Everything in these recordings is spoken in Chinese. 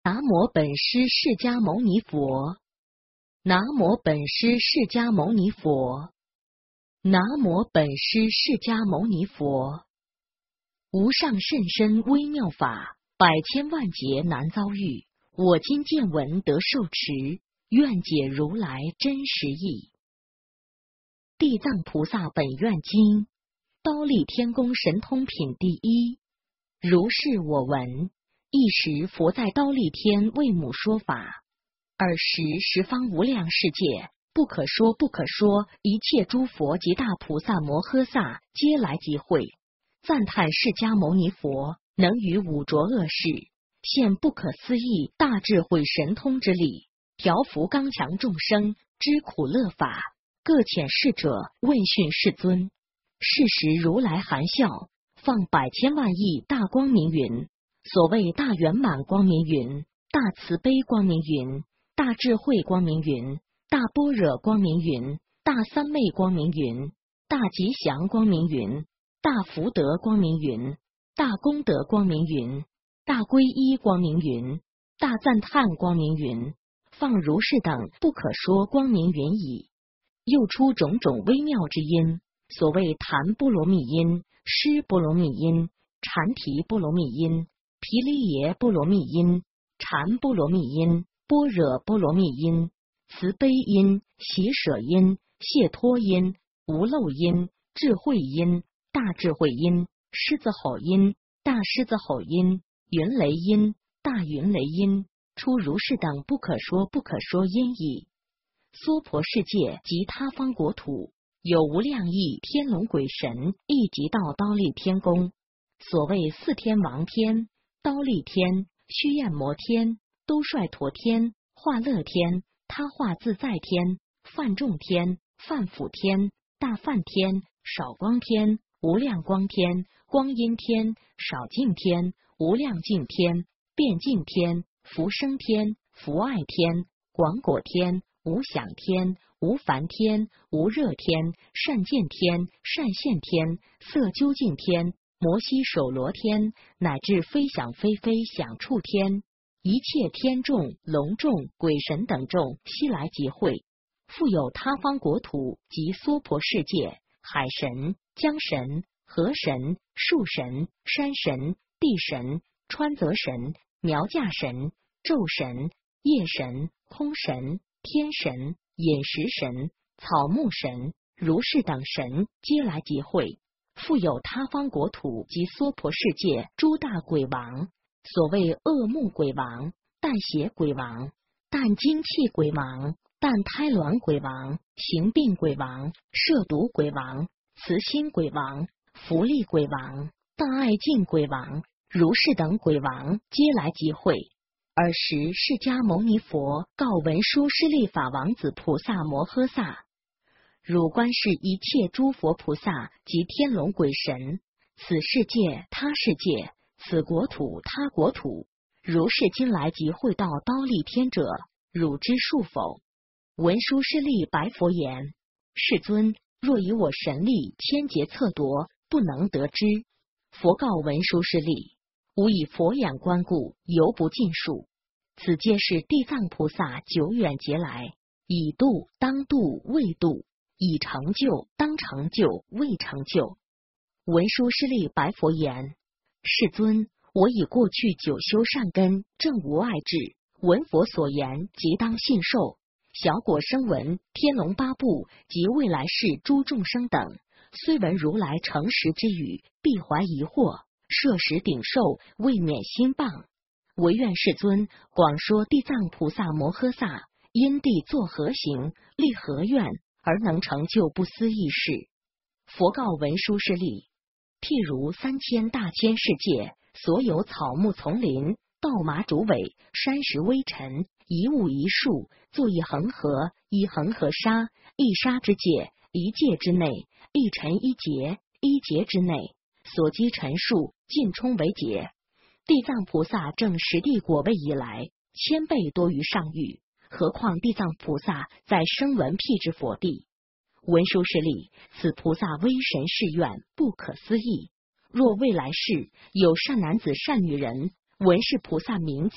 南无本师释迦牟尼佛。南无本师释迦牟尼佛。南无本师释迦牟尼佛。无上甚深微妙法，百千万劫难遭遇。我今见闻得受持，愿解如来真实义。地藏菩萨本愿经，忉利天宫神通品第一。如是我闻。一时佛在忉利天为母说法，尔时十方无量世界不可说不可说一切诸佛及大菩萨摩诃萨皆来集会，赞叹释迦牟尼佛能于五浊恶世现不可思议大智慧神通之力，调伏刚强众生知苦乐法。各遣侍者问讯世尊，是时如来含笑，放百千万亿大光明云。所谓大圆满光明云、大慈悲光明云、大智慧光明云、大般若光明云、大三昧光明云、大吉祥光明云、大福德光明云、大功德光明云、大皈依光明云、大赞叹光明云，放如是等不可说光明云矣。又出种种微妙之音，所谓檀波罗蜜音、尸波罗蜜音、禅提波罗蜜音、毗梨耶波罗蜜音、禅波罗蜜音、般若波罗蜜音、慈悲音、喜舍音、解脱音、无漏音、智慧音、大智慧音、狮子吼音、大狮子吼音、云雷音、大云雷音，出如是等不可说不可说音矣。娑婆世界及他方国土，有无量亿天龙鬼神，亦即到忉利天宫。所谓四天王天、忉利天、须焰摩天、兜率陀天、化乐天、他化自在天、梵众天、梵辅天、大梵天、少光天、无量光天、光阴天、少净天、无量净天、变净天、福生天、福爱天、广果天、无想天、无烦天、无热天、善见天、善现天、色究竟天、摩悉首罗天，乃至非想非非想处天，一切天众、龙众、鬼神等众悉来集会。复有他方国土及娑婆世界，海神、江神、河神、树神、山神、地神、川泽神、苗架神、昼神、夜神、空神、天神、饮食神、草木神，如是等神皆来集会。复有他方国土及娑婆世界诸大鬼王，所谓恶目鬼王、淡血鬼王、淡精气鬼王、淡胎卵鬼王、行病鬼王、摄毒鬼王、慈心鬼王、福利鬼王、大爱敬鬼王，如是等鬼王皆来集会。尔时释迦牟尼佛告文殊师利法王子菩萨摩诃萨，汝观视一切诸佛菩萨及天龙鬼神，此世界他世界，此国土他国土，如是今来集会到忉利天者，汝知数否？文殊师利白佛言：世尊，若以我神力千劫测夺，不能得知。佛告文殊师利：吾以佛眼观故，犹不尽数。此皆是地藏菩萨久远劫来，已度当度未度，已成就当成就未成就。文殊师利白佛言：世尊，我以过去久修善根，正无碍智，闻佛所言，即当信受。小果生闻天龙八部及未来世诸众生等，虽闻如来诚实之语，必怀疑惑，摄食顶受，未免心谤。唯愿世尊广说地藏菩萨摩诃萨因地作何行，立何愿，而能成就不思议事。佛告文殊师利：譬如3000大千世界，所有草木丛林、稻麻竹苇、山石微尘，一物一树，作一恒河，一恒河沙，一沙之界，一界之内，一尘一劫，一劫之内，所积尘数，尽充为劫。地藏菩萨证实地果位以来，1000倍多于上域，何况地藏菩萨在声闻辟支佛地。文殊师利，此菩萨威神誓愿不可思议。若未来世有善男子善女人，闻是菩萨名字，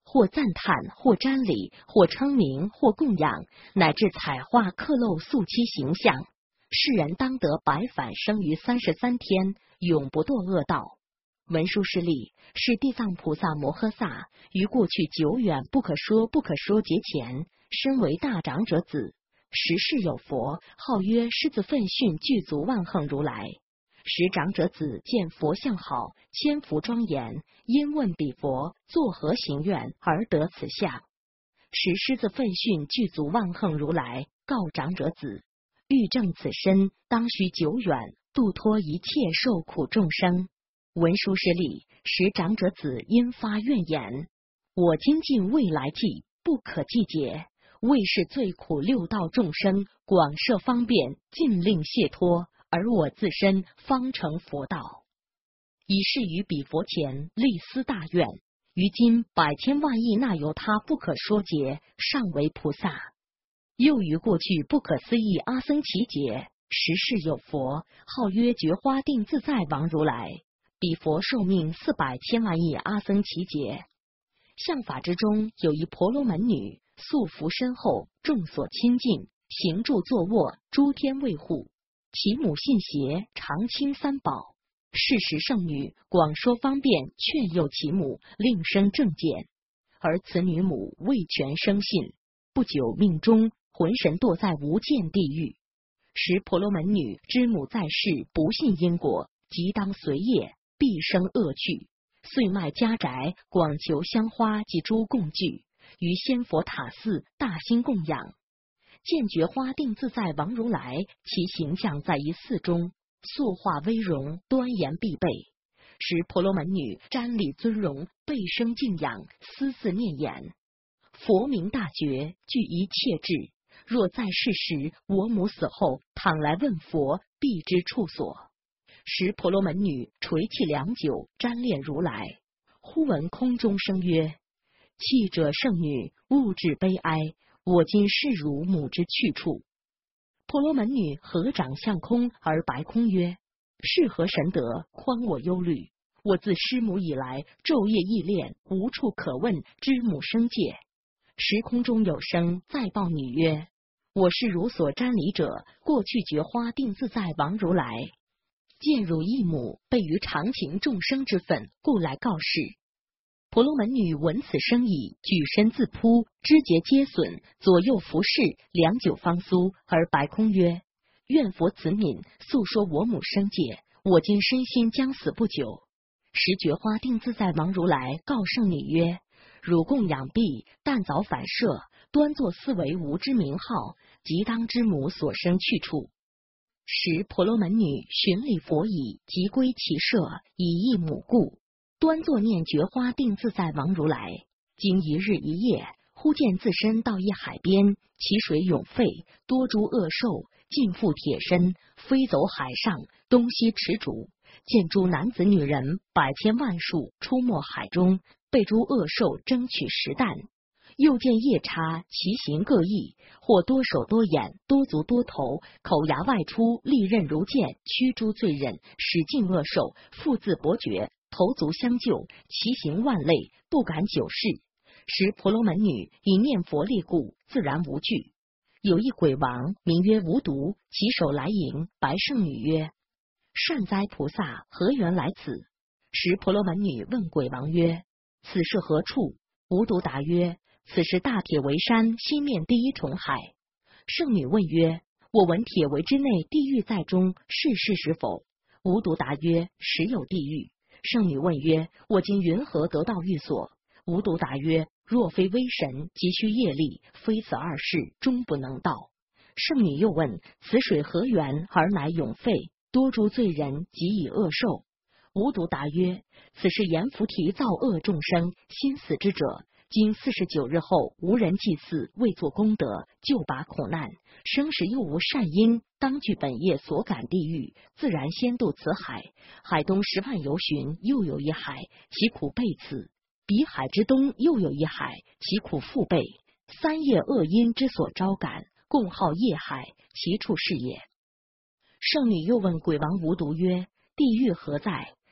或赞叹，或瞻礼，或称名，或供养，乃至彩画刻镂塑漆形象，世人当得百返生于33天，永不堕恶道。文殊师利，是地藏菩萨摩诃萨于过去久远不可说劫前，身为大长者子，时世有佛，号曰狮子奋训具足万横如来。时长者子见佛像好，千福庄严，因问彼佛作何行愿而得此相？时狮子奋训具足万横如来告长者子：欲证此身，当须久远，度脱一切受苦众生。文殊师利，时长者子因发愿言：我今尽未来际，不可计解，为是最苦六道众生，广设方便，尽令解脱，而我自身方成佛道。以是于彼佛前立斯大愿，于今百千万亿那由他不可说劫，尚为菩萨。又于过去不可思议阿僧祇劫，时世有佛，号曰觉花定自在王如来。彼佛寿命400千万亿阿僧祇劫。相法之中有一婆罗门女，素服身厚，众所亲近，行住坐卧，诸天卫护。其母信邪，常亲三宝。是时圣女广说方便，劝诱其母，令生正见。而此女母未全生信，不久命终，魂神堕在无间地狱。时婆罗门女之母在世，不信因果，即当随业，必生恶趣，遂卖家宅，广求香花及诸供具，于仙佛塔寺大兴供养。见觉花定自在王如来，其形象在一寺中，塑化威容，端严必备。时婆罗门女瞻礼尊荣，倍生敬仰，思自念言：佛名大觉，具一切智。若在世时，我母死后，倘来问佛，必知处所。时婆罗门女垂泣良久，瞻恋如来。忽闻空中声曰：泣者圣女，勿至悲哀，我今是汝母之去处。婆罗门女合掌向空而白空曰：是何神德，宽我忧虑？我自师母以来，昼夜忆恋，无处可问，知母生界。时空中有声再报女曰：我是汝所瞻礼者，过去觉花定自在王如来。见汝一母，备于常情众生之分，故来告示。婆罗门女闻此声已，举身自扑，肢节皆损，左右服侍，良久方苏，而白空曰：愿佛慈悯，诉说我母生界，我今身心将死不久。时觉花定自在王如来告圣女曰：汝供养毕，但早反射，端坐思维无之名号，即当知母所生去处。时婆罗门女寻礼佛已，即归其舍，以忆母故，端坐念觉花定自在王如来。经一日一夜，忽见自身到一海边，其水涌沸，多诸恶兽，尽覆铁身，飞走海上，东西驰逐。见诸男子女人百千万数出没海中，被诸恶兽争取食啖。又见夜叉，其形各异，或多手多眼，多足多头，口牙外出，利刃如剑，驱诸罪人，使尽恶兽，复自伯爵，头足相救，其形万类，不敢久视。时婆罗门女以念佛力故，自然无惧。有一鬼王名曰无毒，其手来迎，白圣女曰：善哉菩萨，何缘来此？时婆罗门女问鬼王曰：此是何处？无毒答曰：此是大铁围山西面第一重海。圣女问曰：我闻铁围之内地狱在中，是事实否？无毒答曰：实有地狱。圣女问曰：我今云何得到寓所？无毒答曰：若非威神，急需业力，非此二世，终不能到。圣女又问：此水何缘而乃涌沸？多诸罪人及以恶受。无毒答曰：此是阎浮提造恶众生，心死之者，今49日后，无人祭祀，未作功德，就拔苦难，生时又无善因，当据本业所感地狱，自然先渡此海。海东10万由旬，又有一海，其苦倍此。彼海之东又有一海，其苦复倍。三业恶因之所招感，共号业海，其处是也。圣女又问鬼王无毒曰：地狱何在？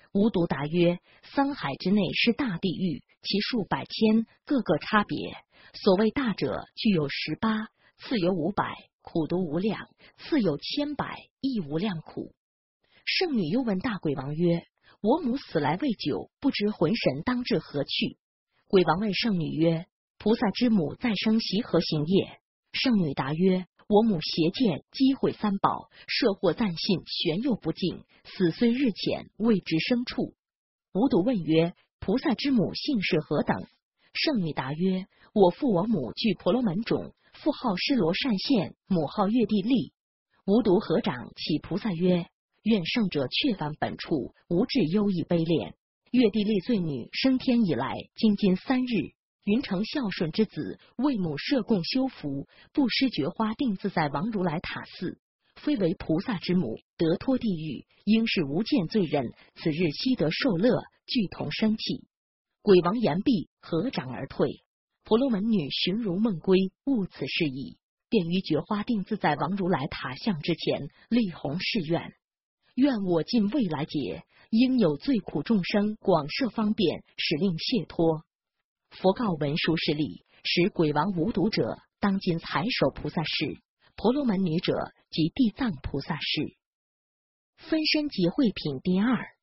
无毒答曰：三海之内是大地狱，其数百千，各个差别。所谓大者，具有18，次有500，苦毒无量；次有千百，亦无量苦。圣女又问大鬼王曰：我母死来未久，不知魂神当至何去？鬼王问圣女曰：菩萨之母再生习何行业？圣女答曰：我母邪见，积毁三宝，摄获暂信，玄佑不敬，死虽日浅，未知生处。无毒问曰：菩萨之母姓氏何等？圣女答曰：我父我母具婆罗门种，父号施罗善现，母号月地利。无毒合掌启菩萨曰：愿圣者却返本处，无至忧异悲恋。月地利罪女升天以来，今3日，云成孝顺之子，为母设供修福，不施觉花定自在王如来塔寺。非为菩萨之母，得脱地狱，应是无间罪人。此日悉得受乐，俱同生气。鬼王言毕，合掌而退。婆罗门女寻如梦归，悟此事矣，便于觉花定自在王如来塔像之前，立弘誓愿：愿我尽未来劫，应有罪苦众生广设方便，使令解脱。佛告文殊师利：使鬼王无毒者，当今财首菩萨事；婆罗门女者，即地藏菩萨事。分身集会品第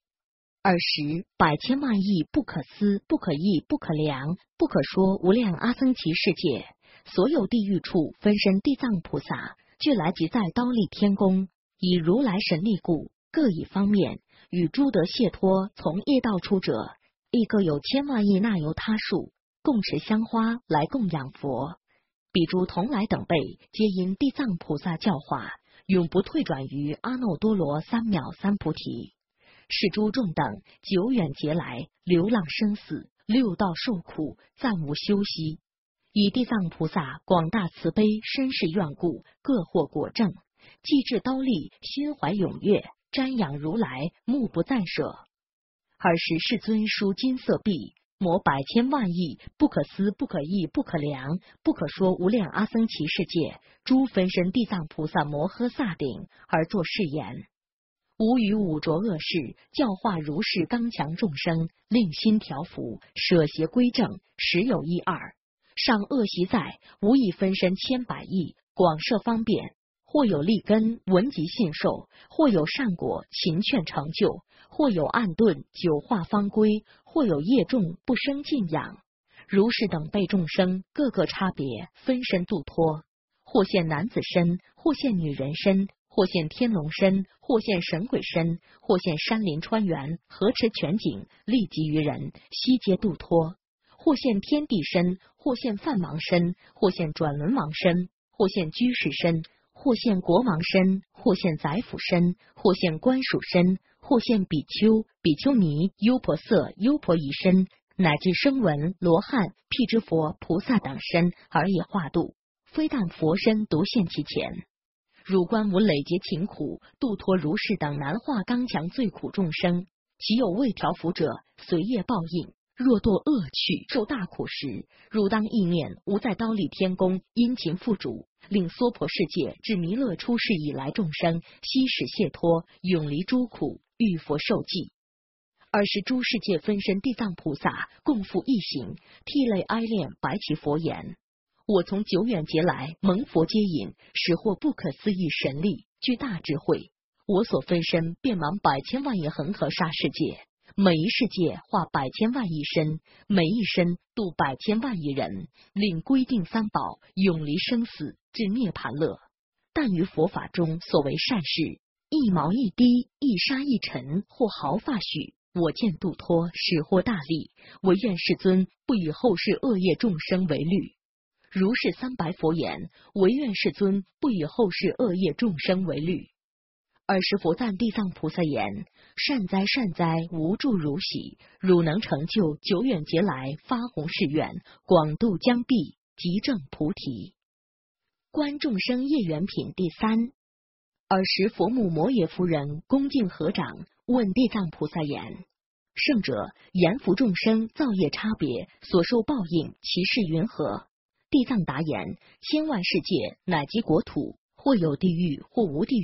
2。20百千万亿不可思不可议不可量不可说无量阿僧祇世界，所有地狱处分身地藏菩萨，俱来集在忉利天宫，以如来神力故，各以方面与诸得解脱从业道出者，亦各有千万亿那由他数，共持香花来供养佛。彼诸同来等辈，皆因地藏菩萨教化，永不退转于阿耨多罗三藐三菩提。是诸众等久远劫来，流浪生死，六道受苦，暂无休息。以地藏菩萨广大慈悲，深世愿故，各获果证。既至忉利，心怀踊跃，瞻仰如来，目不暂舍。尔时世尊书金色壁，摩百千万亿不可思不可议不可量不可说无量阿僧祇世界诸分身地藏菩萨摩诃萨顶，而作是言：吾与五浊恶世，教化如是刚强众生，令心调伏，舍邪归正，实有一二。上恶习在，无以分身千百亿，广设方便。或有利根，闻即信受；或有善果，勤劝成就；或有暗钝，久化方归；或有业重，不生敬仰。如是等辈众生，各个差别，分身度脱。或现男子身，或现女人身，或现天龙身，或现神鬼身，或现山林川原，河池泉井，利及于人，悉皆度脱。或现天地身，或现梵王身，或现转轮王身，或现居士身，或现国王身，或现宰辅身，或现官属身，或现比丘、比丘尼、优婆塞、优婆夷身，乃至声闻、罗汉、辟支佛、菩萨等身，而也化度。非但佛身独现其前。汝观无累劫勤苦，度脱如是等难化刚强最苦众生，其有未调伏者，随业报应。若堕恶趣，受大苦时，汝当意念吾在忉利天宫殷勤付主，令娑婆世界至弥勒出世以来众生悉使解脱，永离诸苦，遇佛受记。尔时诸世界分身地藏菩萨共赴一行，涕泪哀恋，白其佛言：我从久远劫来，蒙佛接引，使获不可思议神力，具大智慧。我所分身遍满百千万亿恒河沙世界，每一世界化百千万亿身，每一身度百千万亿人，令规定三宝，永离生死，至涅盘乐。但于佛法中所为善事，一毛一滴，一沙一尘，或毫发许，我见度脱，使获大利。唯愿世尊不以后世恶业众生为虑。如是300佛言：唯愿世尊不以后世恶业众生为虑。尔时佛赞地藏菩萨言：善哉善哉，无住如喜，汝能成就久远劫来发弘誓愿，广度将毕，即证菩提。观众生业缘品第3。尔时佛母摩耶夫人恭敬合掌，问地藏菩萨言：圣者，言福众生造业差别，所受报应，其事云何？地藏答言：千万世界乃及国土，或有地狱，或无地狱，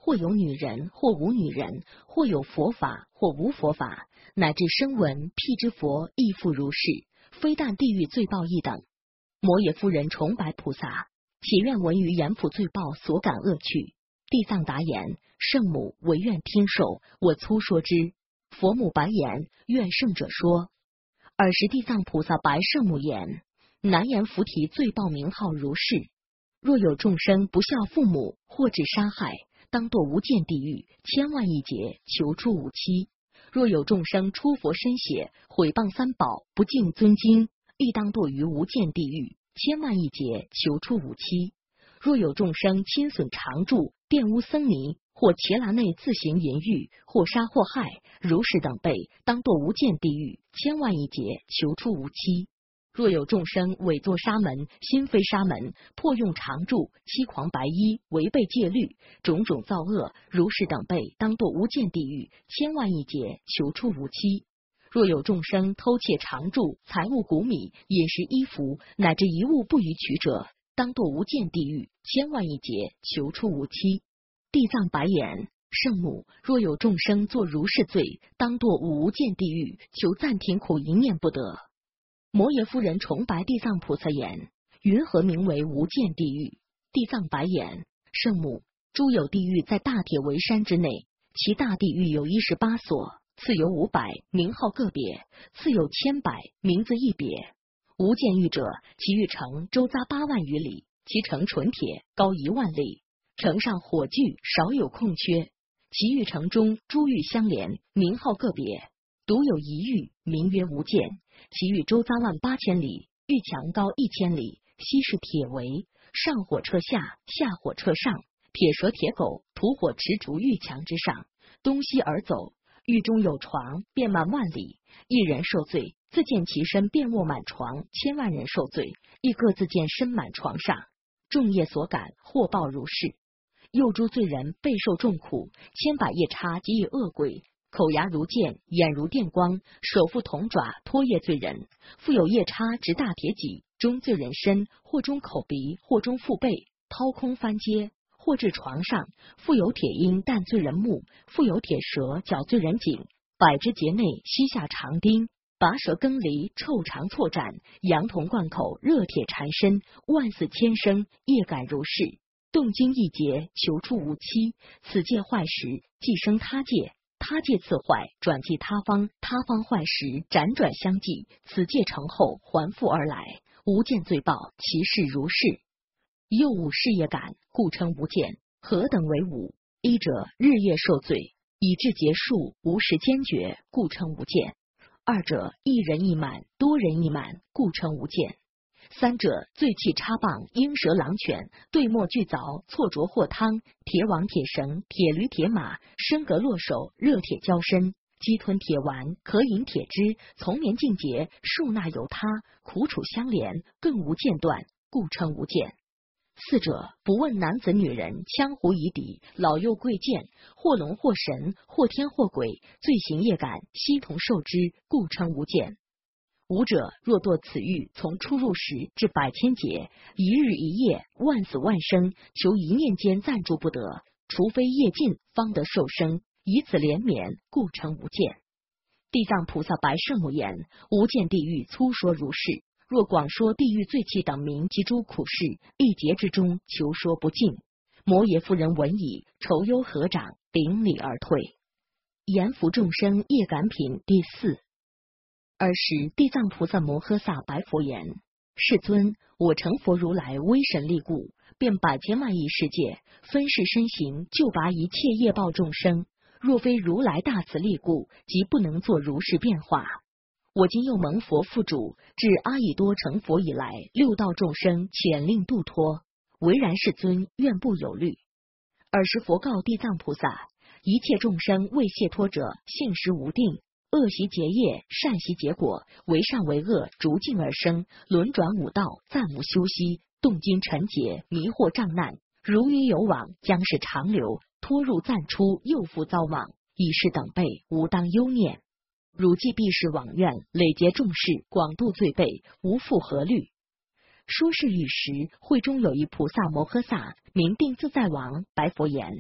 或有女人，或无女人，或有佛法，或无佛法，乃至声闻辟支佛亦复如是，非但地狱罪报一等。摩耶夫人崇拜菩萨，祈愿闻于阎浮罪报所感恶趣。地藏答言：圣母，唯愿听受，我粗说之。佛母白言：愿圣者说。尔时地藏菩萨白圣母言：南阎浮提罪报名号如是。若有众生不孝父母，或致杀害，当堕无间地狱，千万亿劫，求出无期。若有众生出佛身血，毁谤三宝，不敬尊经，亦当堕于无间地狱，千万亿劫，求出无期。若有众生侵损常住，玷污僧尼，或伽蓝内自行淫欲，或杀或害，如是等辈，当堕无间地狱，千万亿劫，求出无期。若有众生伪作沙门，心非沙门，破用常住，欺狂白衣，违背戒律，种种造恶，如是等辈，当堕无间地狱，千万亿劫，求出无期。若有众生偷窃常住，财物谷米，饮食衣服，乃至一物不予取者，当堕无间地狱，千万亿劫，求出无期。地藏白言：圣母，若有众生作如是罪，当堕无间地狱，求暂停苦一念不得。摩耶夫人崇白地藏菩萨言：云何名为无间地狱？地藏白言：圣母，诸有地狱在大铁围山之内，其大地狱有18所，次有500，名号个别；次有1,000，名字一别。无间狱者，其狱城周匝8万余里，其城纯铁，高1万里，城上火炬少有空缺。其狱城中诸狱相连，名号个别，独有一狱，名曰无间。其狱周匝18000里，狱墙高1000里，悉是铁围，上火车下，下火车上，铁蛇铁狗，土火持逐狱墙之上，东西而走。狱中有床，遍漫万里，一人受罪，自见其身遍卧满床；1000万人受罪，亦各自见身满床上。众业所感，祸报如是。又诸罪人备受重苦，千百夜叉及以恶鬼，口牙如剑，眼如电光，手负铜爪，拖曳罪人。复有夜叉执大铁戟，中罪人身，或中口鼻，或中腹背，掏空翻接，或至床上。复有铁鹰弹罪人目，复有铁蛇绞罪人颈，百之节内膝下长钉，拔舌更离，臭肠错斩，羊铜贯口，热铁缠身，万死千生，业感如是。动经一劫，求出无期。此界坏时，即生他界，他界次坏，转继他方，他方坏时，辗转相继，此界成后，还复而来。无间罪报，其事如是。又五事业感，故称无间。何等为五？一者，日夜受罪，以致结束，无时坚决，故称无间。二者，一人一满，多人一满，故称无间。三者，醉气插棒，鹰蛇狼犬，对墨俱凿，错着或汤，铁网铁绳，铁驴铁马，身革落手，热铁交身，鸡吞铁丸，可饮铁汁，从绵尽节，受纳由他，苦楚相连，更无间断，故称无间。四者，不问男子女人，羌胡夷狄，老幼贵贱，或龙或神，或天或鬼，罪行业感，悉同受之，故称无间。五者，若堕此狱，从出入时至百千劫，一日一夜，万死万生，求一念间暂住不得，除非业尽，方得受生，以此连绵，故称无间。地藏菩萨白圣母言：无间地狱粗说如是，若广说地狱罪气等名及诸苦事，一劫之中，求说不尽。摩耶夫人闻已，愁忧合掌，顶礼而退。阎浮众生业感品第4。尔时地藏菩萨摩诃萨白佛言：世尊，我成佛如来威神力故，遍百千万亿世界，分世身形，救拔一切业报众生。若非如来大慈力故，即不能作如是变化。我今又蒙佛父主，至阿逸多成佛以来，六道众生遣令度脱。唯然世尊，愿不有虑。尔时佛告地藏菩萨：一切众生未解脱者，性实无定，恶习结业，善习结果，为善为恶，逐境而生，轮转五道，暂无休息，动经沉劫，迷惑障难，如鱼有网，将是长流，脱入暂出，又复遭网，以是等辈，吾当忧念。汝既必是往愿，累劫众事，广度罪辈，无复何虑。说是语时，会中有一菩萨摩诃萨，名定自在王，白佛言：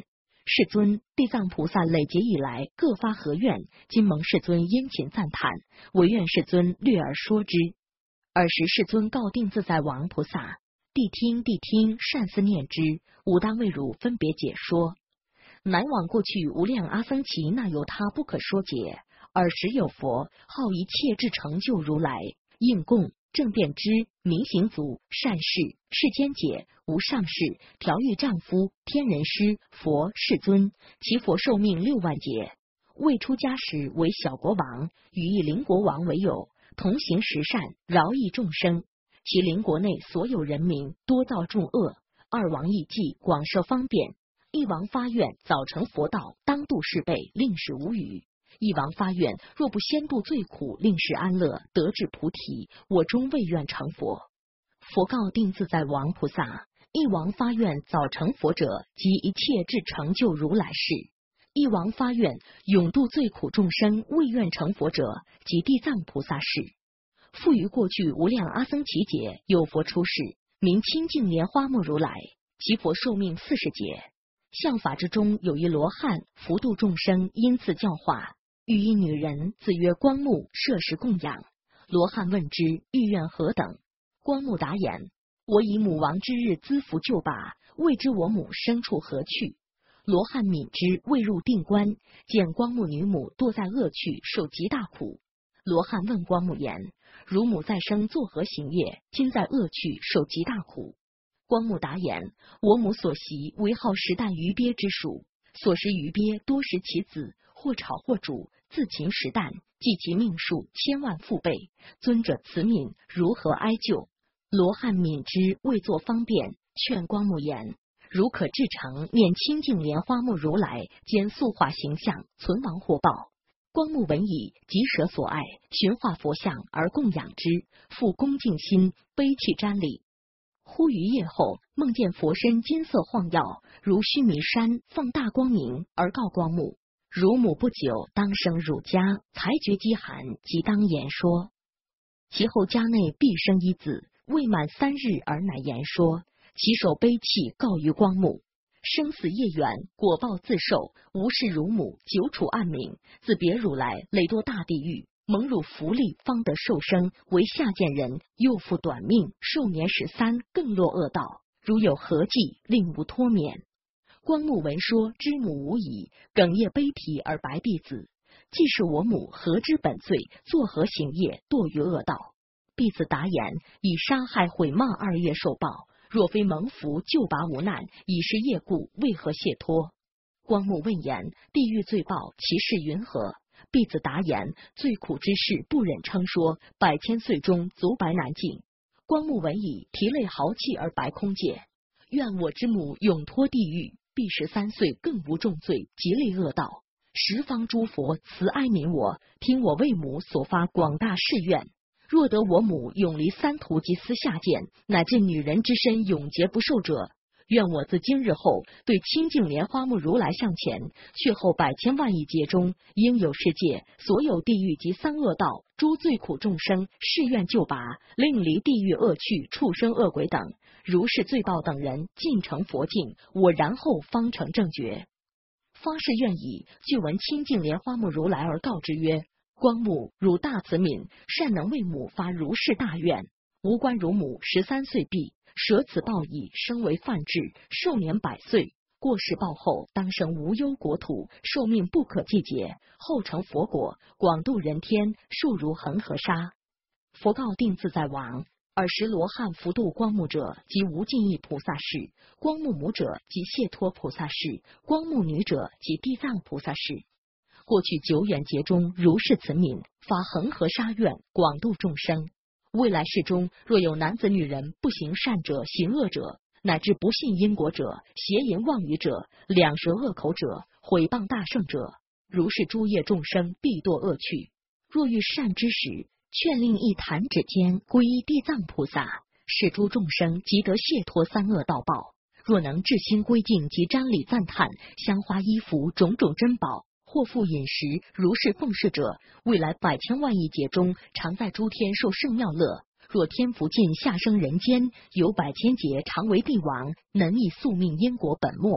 世尊，地藏菩萨累劫以来各发何愿？今蒙世尊殷勤赞叹，唯愿世尊略而说之。尔时世尊告定自在王菩萨：谛听，谛听，善思念之。吾当为汝分别解说。乃往过去无量阿僧祇那由他不可说解。尔时有佛号一切智成就如来，应供正遍知明行足善事世间解无上士调御丈夫天人师佛世尊，其佛寿命6万劫。未出家时为小国王，与一邻国王为友，同行十善，饶益众生。其邻国内所有人民多造众恶，二王议计，广设方便。一王发愿早成佛道，当度世辈，令使无语。一王发愿，若不先度最苦，令使安乐，得至菩提，我终未愿成佛。佛告定自在王菩萨：一王发愿早成佛者，即一切智成就如来是；一王发愿永度最苦众生，未愿成佛者，即地藏菩萨是。复于过去无量阿僧祇劫，有佛出世，名清净莲花目如来，其佛寿命40劫。相法之中有一罗汉，福度众生，因此教化。与一女人，自曰光目，设食供养。罗汉问之，欲愿何等？光目答言：我以母亡之日资福救拔，未知我母生处何去。罗汉悯之，未入定观，见光目女母堕在恶趣，受极大苦。罗汉问光目言：汝母再生作何行业？今在恶趣，受极大苦。光目答言：我母所习为好食啖鱼鳖之属，所食鱼鳖多食其子，或炒或煮，自勤食啖，计其命数千万复倍。尊者慈悯，如何哀救？罗汉悯之，未作方便，劝光目言：如可至诚念清净莲花目如来，兼塑化形象，存亡获报。光目闻已，即舍所爱，寻化佛像而供养之，复恭敬心，悲泣瞻礼。忽于夜后，梦见佛身金色晃耀，如须弥山，放大光明，而告光目：汝母不久当生汝家，才觉饥寒，即当言说。其后家内必生一子，未满3日而乃言说。其手悲泣，告于光目：生死业缘，果报自受，无视汝母，久处暗冥，自别汝来，累堕大地狱。蒙汝福利，方得受生，为下贱人，又复短命，寿年13，更落恶道。如有何计，令吾脱免。光目闻说，知母无已，哽咽悲啼而白婢子：既是我母，何知本罪？作何行业，堕于恶道？婢子答言：以杀害毁骂2业受报，若非蒙福救拔无难，已是业故，为何解脱？光目问言：地狱罪报，其事云何？婢子答言：最苦之事，不忍称说，百千岁中足白难尽。光目闻已，啼泪豪气而白空界：愿我之母永脱地狱，必13岁更无重罪，极利恶道。十方诸佛慈哀悯我，听我为母所发广大誓愿。若得我母永离三途及私下见，乃至女人之身永劫不受者，愿我自今日后对清净莲花目如来向前，却后百千万亿劫中，应有世界所有地狱及三恶道诸最苦众生，誓愿救拔，令离地狱恶趣、畜生恶鬼等，如是罪报等人尽成佛境，我然后方成正觉。发誓愿已，具闻清净莲花目如来而告之曰：光目，汝大慈悯，善能为母发如是大愿。吾观汝母13岁毕，舍此报已，生为梵志，寿年100岁。过世报后，当生无忧国土，寿命不可计劫，后成佛果，广度人天，数如恒河沙。佛告定自在王：尔时罗汉福度光目者，即无尽意菩萨是；光目母者，即解脱菩萨是；光目女者，即地藏菩萨是。过去久远劫中，如是慈悯，发恒河沙愿，广度众生。未来世中，若有男子女人不行善者、行恶者，乃至不信因果者、邪淫妄语者、两舌恶口者、毁谤大圣者，如是诸业众生必堕恶趣。若遇善知识，劝令一弹指间皈依地藏菩萨，使诸众生即得解脱三恶道报。若能至心归敬及瞻礼赞叹，香花衣服种种珍宝，或复饮食，如是奉事者，未来百千万亿劫中，常在诸天受圣妙乐。若天福尽，下生人间，有百千劫常为帝王，能以宿命因果本末。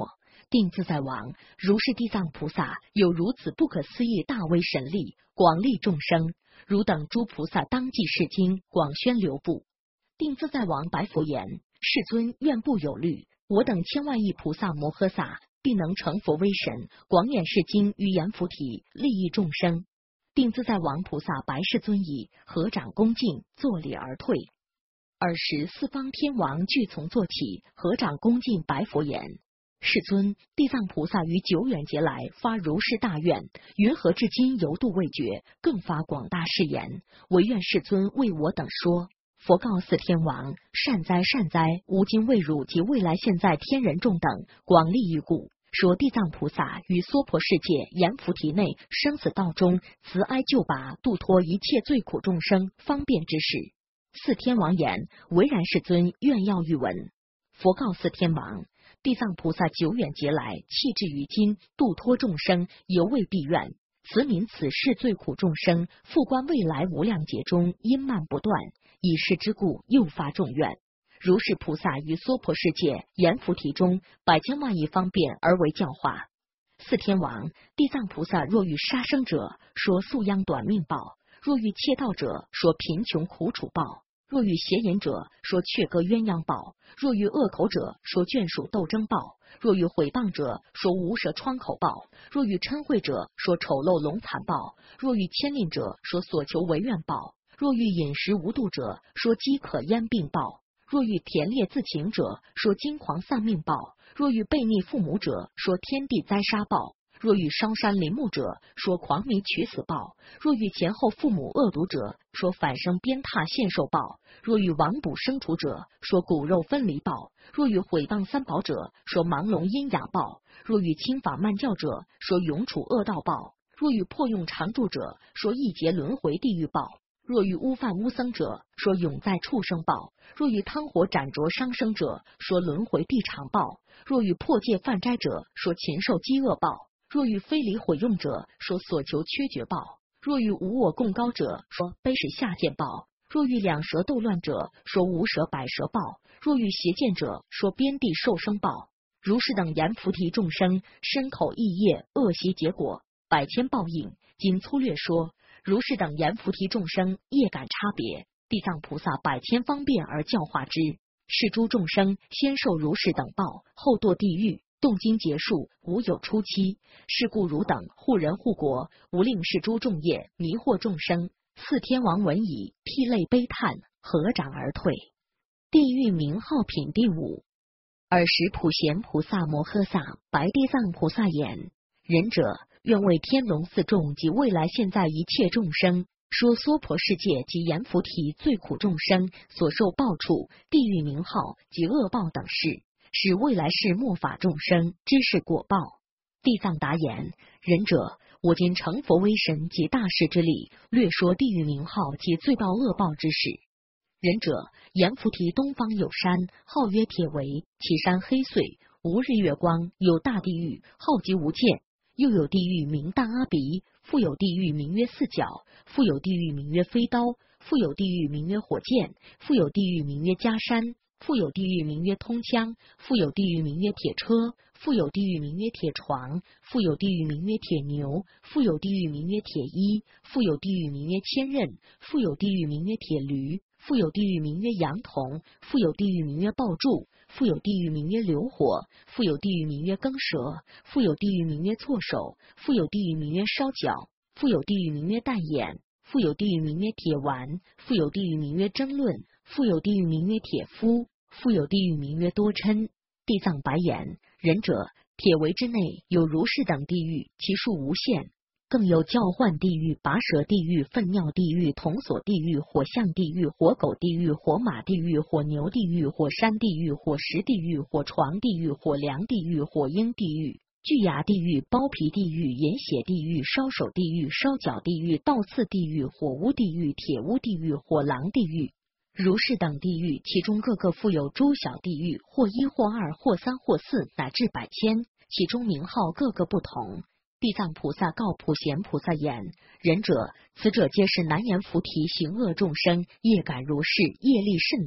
定自在王，如是地藏菩萨有如此不可思议大威神力，广利众生，汝等诸菩萨当记是经，广宣流布。定自在王白佛言：世尊，愿不有虑，我等千万亿菩萨摩诃萨必能成佛威神，广演是经于阎浮提，利益众生。定自在王菩萨白世尊已，合掌恭敬，作礼而退。尔时四方天王俱从坐起，合掌恭敬白佛言：世尊，地藏菩萨于久远劫来发如是大愿，云何至今犹度未绝，更发广大誓言，唯愿世尊为我等说。佛告四天王：善哉善哉，吾今为汝及未来现在天人众等广利益故，说地藏菩萨于娑婆世界阎浮提内生死道中慈哀救拔，度脱一切罪苦众生方便之事。四天王言：唯然世尊，愿要欲闻。佛告四天王：地藏菩萨久远劫来弃至于今，度脱众生，犹未毕愿。此民此世罪苦众生，复观未来无量劫中因慢不断，以是之故，又发众愿。如是菩萨于娑婆世界阎浮提中，百千万亿方便而为教化。四天王：地藏菩萨若欲杀生者，说宿殃短命报；若欲窃盗者，说贫穷苦楚报；若欲邪淫者，说却割鸳鸯报；若欲恶口者，说眷属斗争报；若欲毁谤者，说无舌疮口报；若欲嗔恚者，说丑陋龙惨报；若欲牵令者，说所求违愿报；若欲饮食无度者，说饥渴咽病报；若欲田猎自情者，说惊狂丧命报；若欲背逆父母者，说天地灾杀报；若欲烧山林木者，说狂迷取死报；若欲前后父母恶毒者，说反生鞭挞现受报；若欲亡卜生除者，说骨肉分离报；若欲毁谤三宝者，说盲聋阴哑报；若欲轻法慢教者，说永处恶道报；若欲破用常住者，说一劫轮回地狱报；若欲污犯污僧者，说永在畜生报；若欲汤火斩灼伤生者，说轮回地场报；若欲破戒犯斋者，说禽兽饥饿报；若欲非礼毁用者，说所求缺绝报；若欲无我共高者，说卑使下贱报；若欲两舌斗乱者，说无舌百舌报；若欲邪见者，说边地受生报。如是等阎浮提众生，身口意业恶习结果，百千报应，今粗略说。如是等阎浮提众生业感差别，地藏菩萨百千方便而教化之。是诸众生先受如是等报，后堕地狱，动经结束，无有出期。是故汝等护人护国，无令是诸众业迷惑众生。四天王闻已，涕泪悲叹，合掌而退。地狱名号品第五。尔时普贤菩萨摩诃萨白地藏菩萨言：仁者，愿为天龙四众及未来现在一切众生，说娑婆世界及阎浮提最苦众生所受报处、地狱名号及恶报等事，使未来世末法众生知是果报。地藏答言：仁者，我今成佛威神及大事之力，略说地狱名号及罪报恶报之事。仁者，阎浮提东方有山，号曰铁围，其山黑邃，无日月光，有大地狱，号极无间。又有地狱名大阿鼻，复有地狱名曰四角，复有地狱名曰飞刀，复有地狱名曰火箭，复有地狱名曰加山，复有地狱名曰通枪，复有地狱名曰铁车，复有地狱名曰铁床，复有地狱名曰铁牛，复有地狱名曰铁衣，复有地狱名曰千仞，复有地狱名曰铁驴，复有地狱名曰羊童，复有地狱名曰爆柱，复有地狱名曰流火，复有地狱名曰耕蛇，复有地狱名曰错手，复有地狱名曰烧脚，复有地狱名曰淡眼，复有地狱名曰铁丸，复有地狱名曰争论，复有地狱名曰铁夫，复有地狱名曰多嗔。地藏白言：仁者，铁围之内有如是等地狱，其数无限。更有叫唤地狱、拔舌地狱、粪尿地狱、铜锁地狱、火象地狱、火狗地狱、火马地狱、火牛地狱、火山地狱、火石地狱、火床地狱、火梁地狱、火鹰地狱、巨牙地狱、包皮地狱、饮血地狱、烧手地狱、烧脚地狱、倒刺地狱、火屋地狱、铁屋地狱、火狼地狱。如是等地狱，其中各个复有诸小地狱，或一或二或三或四，乃至百千，其中名号各个不同。地藏菩萨告普贤菩萨言：仁者，此者皆是难言菩提行恶众生，业感如是，业力甚大，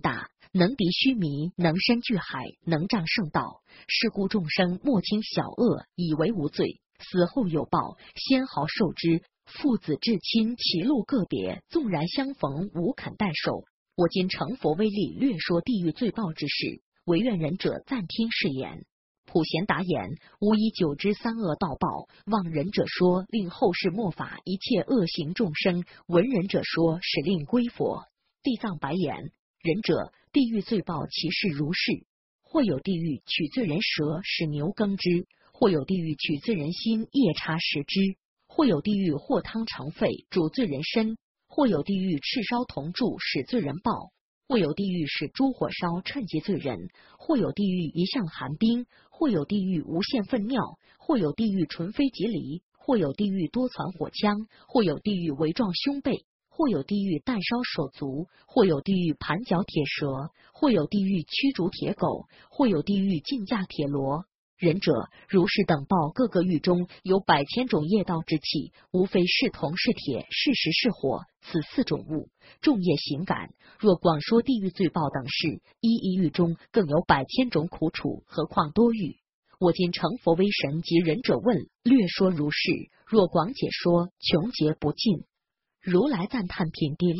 能敌须弥，能深巨海，能障圣道。是故众生莫轻小恶，以为无罪，死后有报，先毫受之。父子至亲，其路个别，纵然相逢，无肯代受。我今乘佛威力，略说地狱罪报之事，唯愿仁者暂听是言。普贤答言：吾以九之三恶道报，望仁者说，令后世末法一切恶行众生；闻仁者说，使令归佛。地藏白言：仁者，地狱罪报其事如是。或有地狱取罪人舌，使牛耕之；或有地狱取罪人心，夜叉食之；或有地狱和汤盛沸，煮罪人身；或有地狱赤烧铜柱，使罪人暴；或有地狱使诸火烧，趁劫罪人；或有地狱一向寒冰；或有地狱无限粪尿；或有地狱纯非即离；或有地狱多攒火枪；或有地狱围撞胸背；或有地狱弹烧手足；或有地狱盘脚铁蛇；或有地狱驱逐铁狗；或有地狱竞驾铁罗。仁者，如是等报，各个狱中有100,000种业道之气，无非是铜是铁是石是火，此4种物，众业行感。若广说地狱罪报等事，一狱中更有100,000种苦楚，何况多狱？我今成佛威神及仁者问，略说如是。若广解说，穷劫不尽。如来赞叹品第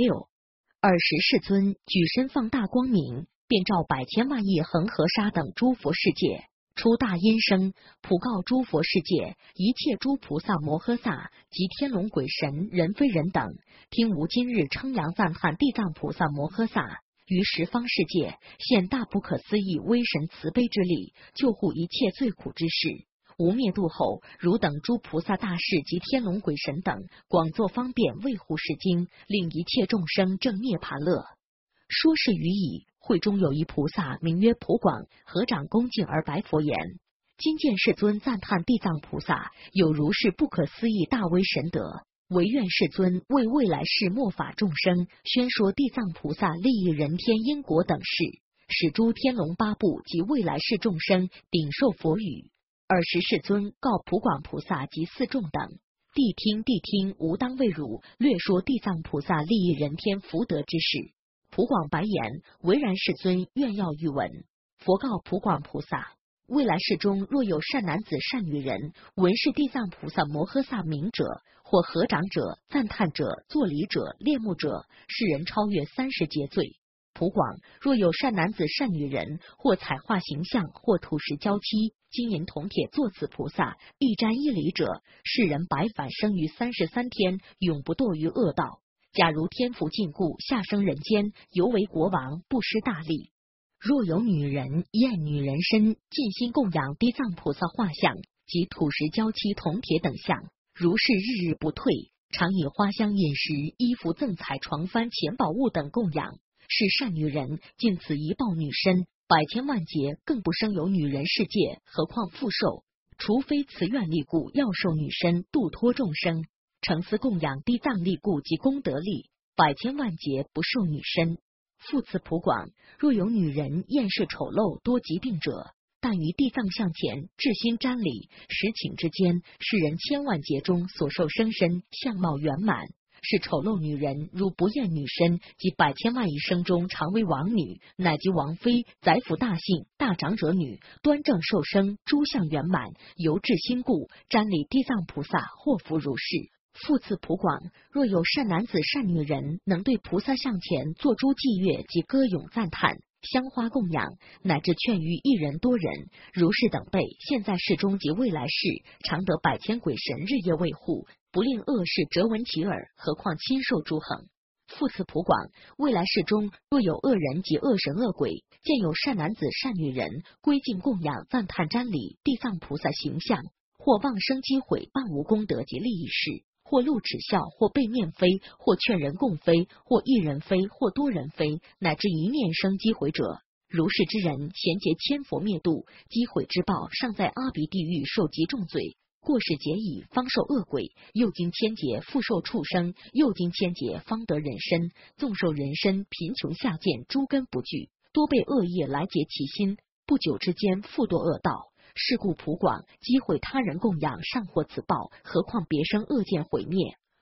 6。20世尊举身放大光明，遍照100,000万亿恒河沙等诸佛世界。出大音声，普告诸佛世界一切诸菩萨摩诃萨及天龙鬼神人非人等，听吾今日称扬赞叹地藏菩萨摩诃萨于十方世界现大不可思议威神慈悲之力，救护一切最苦之事。无灭度后，汝等诸菩萨大士及天龙鬼神等，广作方便为护世经，令一切众生正涅盘乐。说是语已，会中有一菩萨名曰普广，合掌恭敬而白佛言：今见世尊赞叹地藏菩萨有如是不可思议大威神德，唯愿世尊为未来世末法众生宣说地藏菩萨利益人天因果等事，使诸天龙八部及未来世众生顶受佛语。尔时世尊告普广菩萨及四众等：谛听谛听，吾当为汝略说地藏菩萨利益人天福德之事。普广白言：唯然世尊愿要欲闻。佛告普广菩萨：未来世中若有善男子善女人，闻是地藏菩萨摩诃萨名者，或合掌者、赞叹者、作礼者、恋慕者，是人超越30劫罪。普广，若有善男子善女人，或彩画形象，或土石交漆，金银铜铁作此菩萨一瞻一礼者，是人白返生于33天，永不堕于恶道。假如天福尽故，下生人间，犹为国王，不失大利。若有女人厌女人身，尽心供养地藏菩萨画像及土石交漆铜铁等像，如是日日不退，常以花香饮食衣服赠彩床幡钱宝物等供养，是善女人尽此一报女身，100,000万劫更不生有女人世界，何况复受？除非慈愿力故，要受女身度脱众生。诚思供养地藏力故及功德力，100,000万劫不受女身。复次普广，若有女人厌世丑陋多疾病者，但于地藏像前至心瞻礼，时请之间，世人千万劫中所受生身相貌圆满。是丑陋女人如不厌女身，及100,000万一生中常为王女，乃及王妃、宰府大姓、大长者女，端正受生，诸相圆满，由至心故，瞻礼地藏菩萨，祸福如是。复次普广，若有善男子善女人，能对菩萨像前做诸伎乐及歌咏赞叹，香花供养，乃至劝喻一人多人，如是等辈，现在世中及未来世，常得100,000鬼神日夜卫护，不令恶事折闻其耳，何况亲受诸恒。复次普广，未来世中若有恶人及恶神恶鬼，见有善男子善女人归敬供养赞叹瞻礼地藏菩萨形象，或妄生讥毁谤无功德及利益事，或露齿笑，或背面飞，或劝人共飞，或一人飞，或多人飞，乃至一念生击毁者，如是之人，贤劫千佛灭度，击毁之报尚在阿鼻地狱受极重罪，过世劫已方受恶鬼，又经千劫复受畜生，又经千劫方得人身，纵受人身，贫穷下贱，诸根不具，多被恶业来结其心，不久之间复堕恶道。是故普广击毁他人供养，尚获此报，何况别生恶见毁灭？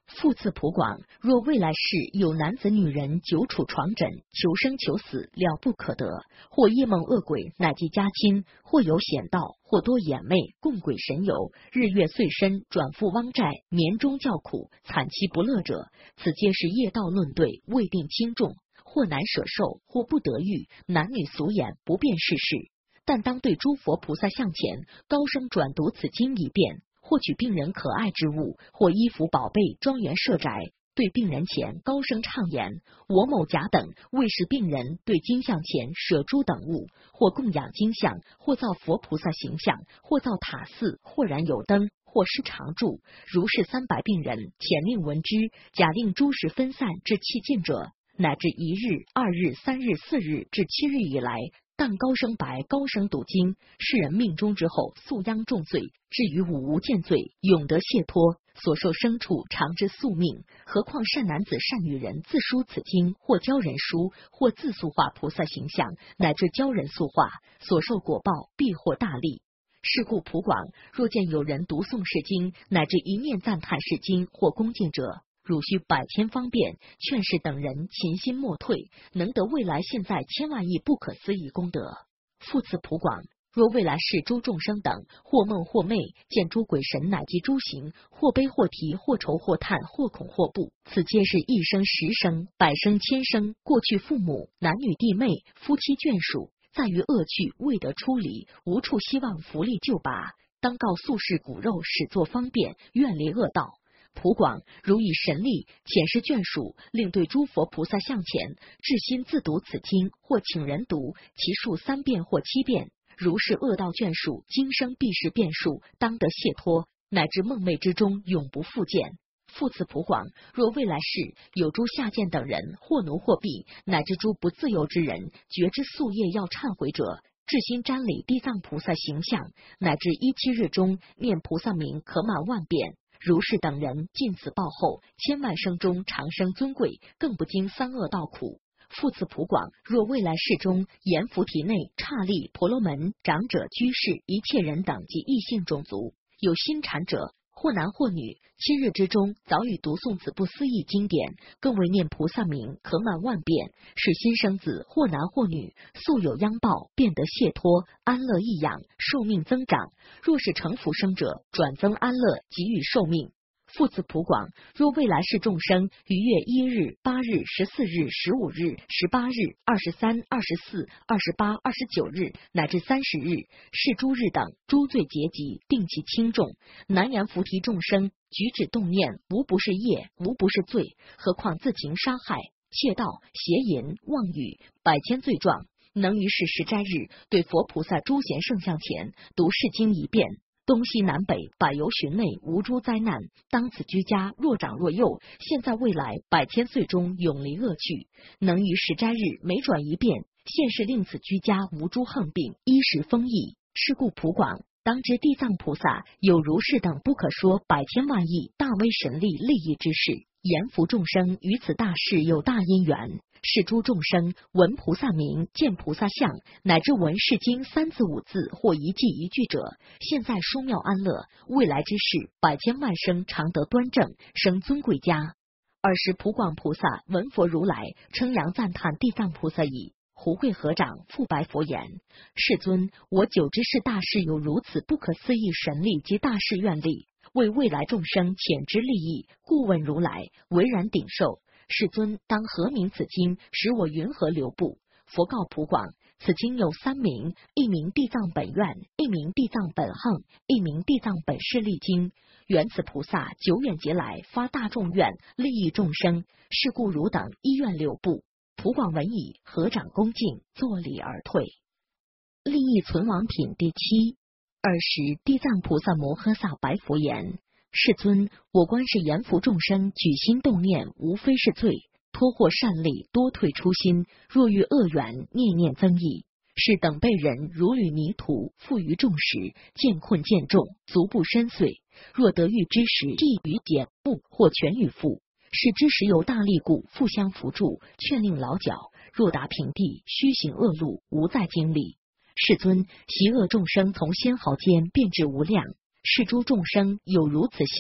复次普广，若未来世有男子女人久处床枕，求生求死了不可得，或夜梦恶鬼乃及家亲，或有险道，或多眼魅，共鬼神游，日月岁深，转复汪寨，眠中叫苦，惨其不乐者，此皆是业道论对，未定轻重，或难舍受，或不得欲，男女俗眼不辨世事。但当对诸佛菩萨像前，高声转读此经一遍，或取病人可爱之物，或衣服宝贝庄园设宅，对病人前高声唱言：我某甲等为使病人对经像前舍诸等物，或供养经像，或造佛菩萨形象，或造塔寺，或燃有灯，或施常住。如是300病人，前令闻之，假令诸时分散至气尽者，乃至1日、2日、3日、4日至7日以来，但高声白、高声读经，世人命中之后，素殃重罪，至于五无间罪，永得解脱。所受牲畜常之宿命，何况善男子、善女人自书此经，或教人书，或自塑化菩萨形象，乃至教人塑化，所受果报必获大利。是故普广，若见有人读诵是经，乃至一念赞叹是经或恭敬者，汝须百千方便劝示等人勤心莫退，能得未来现在千万亿不可思议功德。复次普广，若未来世诸众生等，或梦或寐，见诸鬼神乃及诸行，或悲或啼，或愁或叹，或恐或怖，此皆是一生10生、100生、1000生过去父母、男女弟妹、夫妻眷属，在于恶趣未得出离，无处希望福利救拔，当告宿世骨肉，使作方便，愿离恶道。普广，如以神力遣示眷属，令对诸佛菩萨像前，至心自读此经，或请人读，其数3遍或7遍。如是恶道眷属，今生必是变数，当得解脱，乃至梦寐之中永不复见。复次普广，若未来世有诸下贱等人，或奴或婢，乃至诸不自由之人，觉知夙业要忏悔者，至心瞻礼地藏菩萨形象，乃至17日中念菩萨名可满万遍。如是等人尽此报后，千万生中长生尊贵，更不经3恶道苦。复次普广，若未来世中阎浮提内、刹利、婆罗门、长者、居士、一切人等及异性种族，有心禅者，或男或女，7日之中早已读诵此不思议经典，更为念菩萨名可满万遍，使新生子或男或女，素有殃报，便得解脱，安乐益养，寿命增长。若是成福生者，转增安乐，给予寿命。复次普广，若未来世众生于月1日、8日、14日、15日、18日、23、24、28、29日乃至30日，是诸日等诸罪结集，定其轻重。难言菩提众生举止动念，无不是业，无不是罪，何况自情杀害、窃盗、邪淫、妄语，100千罪状。能于是时斋日，对佛菩萨诸贤圣像前读是经一遍，东西南北百由旬内无诸灾难，当此居家若长若幼，现在未来100千岁中永离恶趣。能于时斋日每转一遍，现世令此居家无诸横病，衣食丰溢。是故普广，当知地藏菩萨有如是等不可说100千万亿大威神力利益之事，阎浮众生于此大事有大因缘。是诸众生闻菩萨名，见菩萨像，乃至闻是经3字5字或一记一句者，现在殊妙安乐，未来之事100千万生常得端正，生尊贵家。尔时普广菩萨闻佛如来称扬赞叹地藏菩萨已，胡会合掌复白佛言：世尊，我久知是大事有如此不可思议神力及大事愿力，为未来众生遣之利益，故问如来，唯然顶受。世尊当何名此经，使我云何留步？佛告普广：此经有3名，一名地藏本愿，一名地藏本行，一名地藏本誓力经。原此菩萨久远劫来发大众愿，利益众生，是故汝等依愿留步。普广闻已，合掌恭敬，作礼而退。利益存亡品第7。尔时地藏菩萨摩诃萨白佛言：世尊，我观是阎浮众生举心动念，无非是罪，托获善利，多退初心，若遇恶缘，念念增益。是等辈人如履泥土，负于众时，见困见重，足不深邃。若得遇之时，利于减不或全与富。是之时有大力故，互相扶助，劝令劳脚。若达平地，须行恶路，无再经历。世尊，习恶众生从仙毫间变至无量。是诸众生有如此习，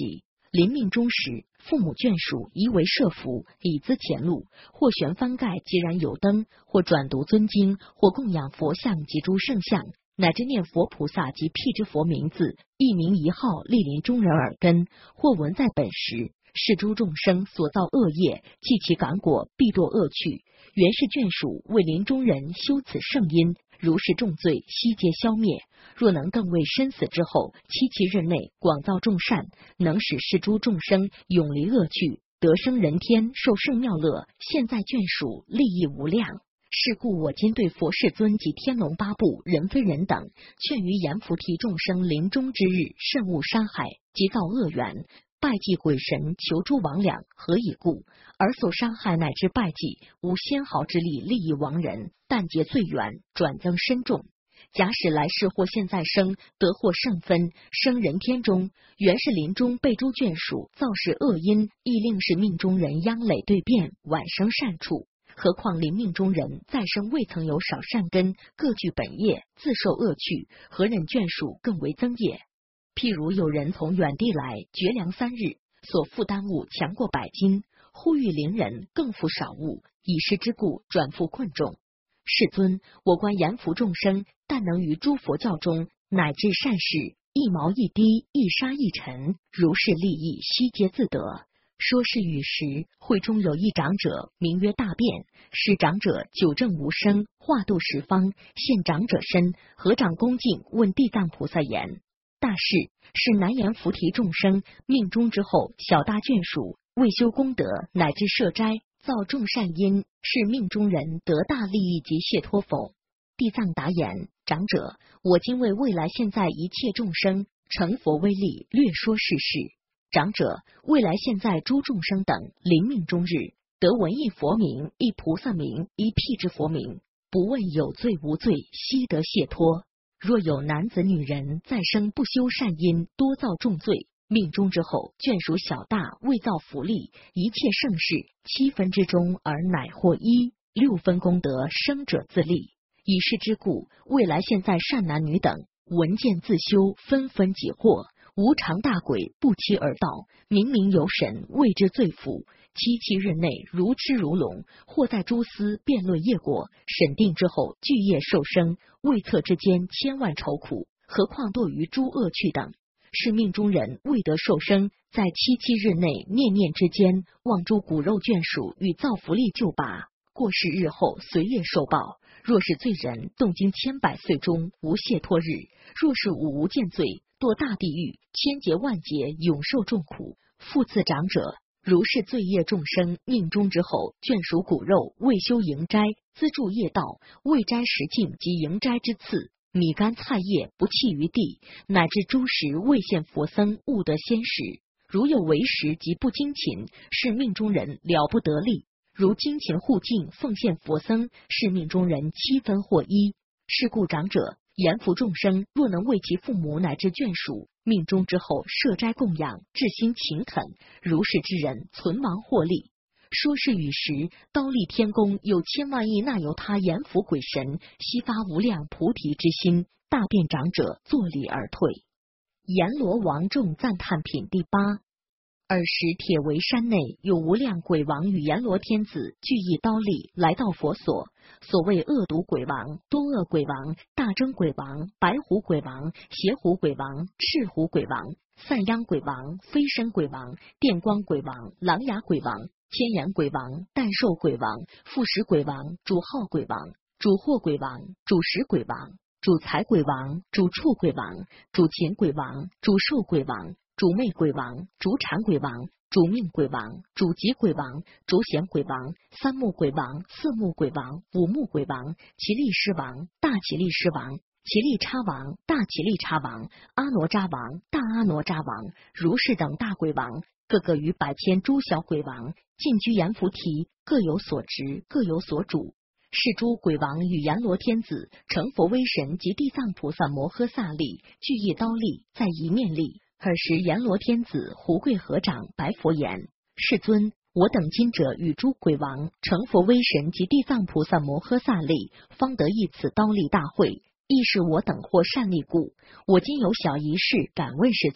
临命终时，父母眷属宜为设福，以资前路，或悬幡盖既然有灯，或转读尊经，或供养佛像及诸圣像，乃至念佛菩萨及辟支佛名字，一名一号莅临中人耳根，或闻在本时，是诸众生所造恶业，弃其感果，必堕恶趣。原是眷属为临终人修此圣因，如是重罪悉皆消灭。若能更为身死之后，期其日内广造众善，能使是诸众生永离恶趣，得生人天，受圣妙乐，现在眷属利益无量。是故我今对佛世尊及天龙八部人非人等，劝于阎浮提众生临终之日，慎勿杀害，及造恶缘，拜祭鬼神，求诸魍魉。何以故？而所伤害乃至拜祭，无纤毫之力利益亡人，但结罪缘，转增深重。假使来世或现在生，得获圣分，生人天中，原是临终被诸眷属造是恶因，亦令是命中人殃累对变，晚生善处。何况临命中人再生未曾有少善根，各具本业，自受恶趣，何忍眷属更为增业？譬如有人从远地来，绝粮3日，所负担物强过100斤，忽遇邻人更负少物，以失之故转负困重。世尊，我观阎浮众生，但能于诸佛教中乃至善事，一毛一滴，一沙一尘，如是利益悉皆自得。说是语时，会中有一长者，名曰大辩。是长者久正无生，化度十方，现长者身，合掌恭敬，问地藏菩萨言：大士，是南阎浮提众生命中之后，小大眷属为修功德，乃至设斋造众善因，是命中人得大利益及解脱否？地藏答言：长者，我今为未来现在一切众生成佛威力，略说世事。长者，未来现在诸众生等临命终日，得闻一佛名，一菩萨名，一辟支佛名，不问有罪无罪，悉得解脱。若有男子女人再生不修善因，多造重罪，命中之后，眷属小大未造福利，一切盛事7分之中，而乃获1/6分功德，生者自立。以是之故，未来现在善男女等闻见自修，纷纷己获。无常大鬼不期而到，明明有神谓之罪福。其日内如痴如聋，或在诸司辩论业果，审定之后具业受生，未测之间千万愁苦，何况堕于诸恶趣等。是命中人未得受生，在7日内念念之间，望诸骨肉眷属与造福利救拔，过世日后随业受报。若是罪人，动经100岁中无解脱日；若是无见罪，堕大地狱，千劫万劫，永受重苦。复次长者，如是罪业众生命中之后，眷属骨肉未修营斋，资助业道，未斋食尽及营斋之次，米干菜叶不弃于地，乃至诸食未现佛僧，勿得先食。如有为食及不精勤，是命中人了不得利。如精勤护敬奉献佛僧，是命中人7分或1。是故长者，阎浮众生若能为其父母乃至眷属命中之后设斋供养，至心勤恳，如是之人存亡获利。说是语时，刀立天宫有千万亿那由他阎浮鬼神，悉发无量菩提之心，大辩长者作礼而退。阎罗王众赞叹品第8。尔时铁围山内有无量鬼王与阎罗天子俱一刀立来到佛所。所谓恶毒鬼王、多恶鬼王、大争鬼王、白虎鬼王、邪虎鬼王、赤虎鬼王、散殃鬼王、飞身鬼王、电光鬼王、狼牙鬼王、千眼鬼王、诞兽鬼王、复食鬼王、主号鬼王、主祸鬼王、主食鬼王、主财鬼王、主畜鬼王、主禽鬼王、主兽鬼王、主魅鬼王、主产鬼王、主命鬼王、主疾鬼王、主显鬼王、三目鬼王、四目鬼王、五目鬼王、奇力狮王、大奇力狮王、奇力叉王、大奇力叉王、阿哪吒王、大阿哪吒王，如是等大鬼王，各个与百千诸小鬼王，尽居阎浮提，各有所职，各有所主。是诸鬼王与阎罗天子、成佛威神及地藏菩萨摩诃萨力，俱一刀立，在一面立。尔时阎罗天子胡跪合掌，白佛言：世尊，我等今者与诸鬼王、成佛威神及地藏菩萨摩诃萨力，方得一此刀立大会，亦是我等获善利故。我今有小一事，敢问世尊：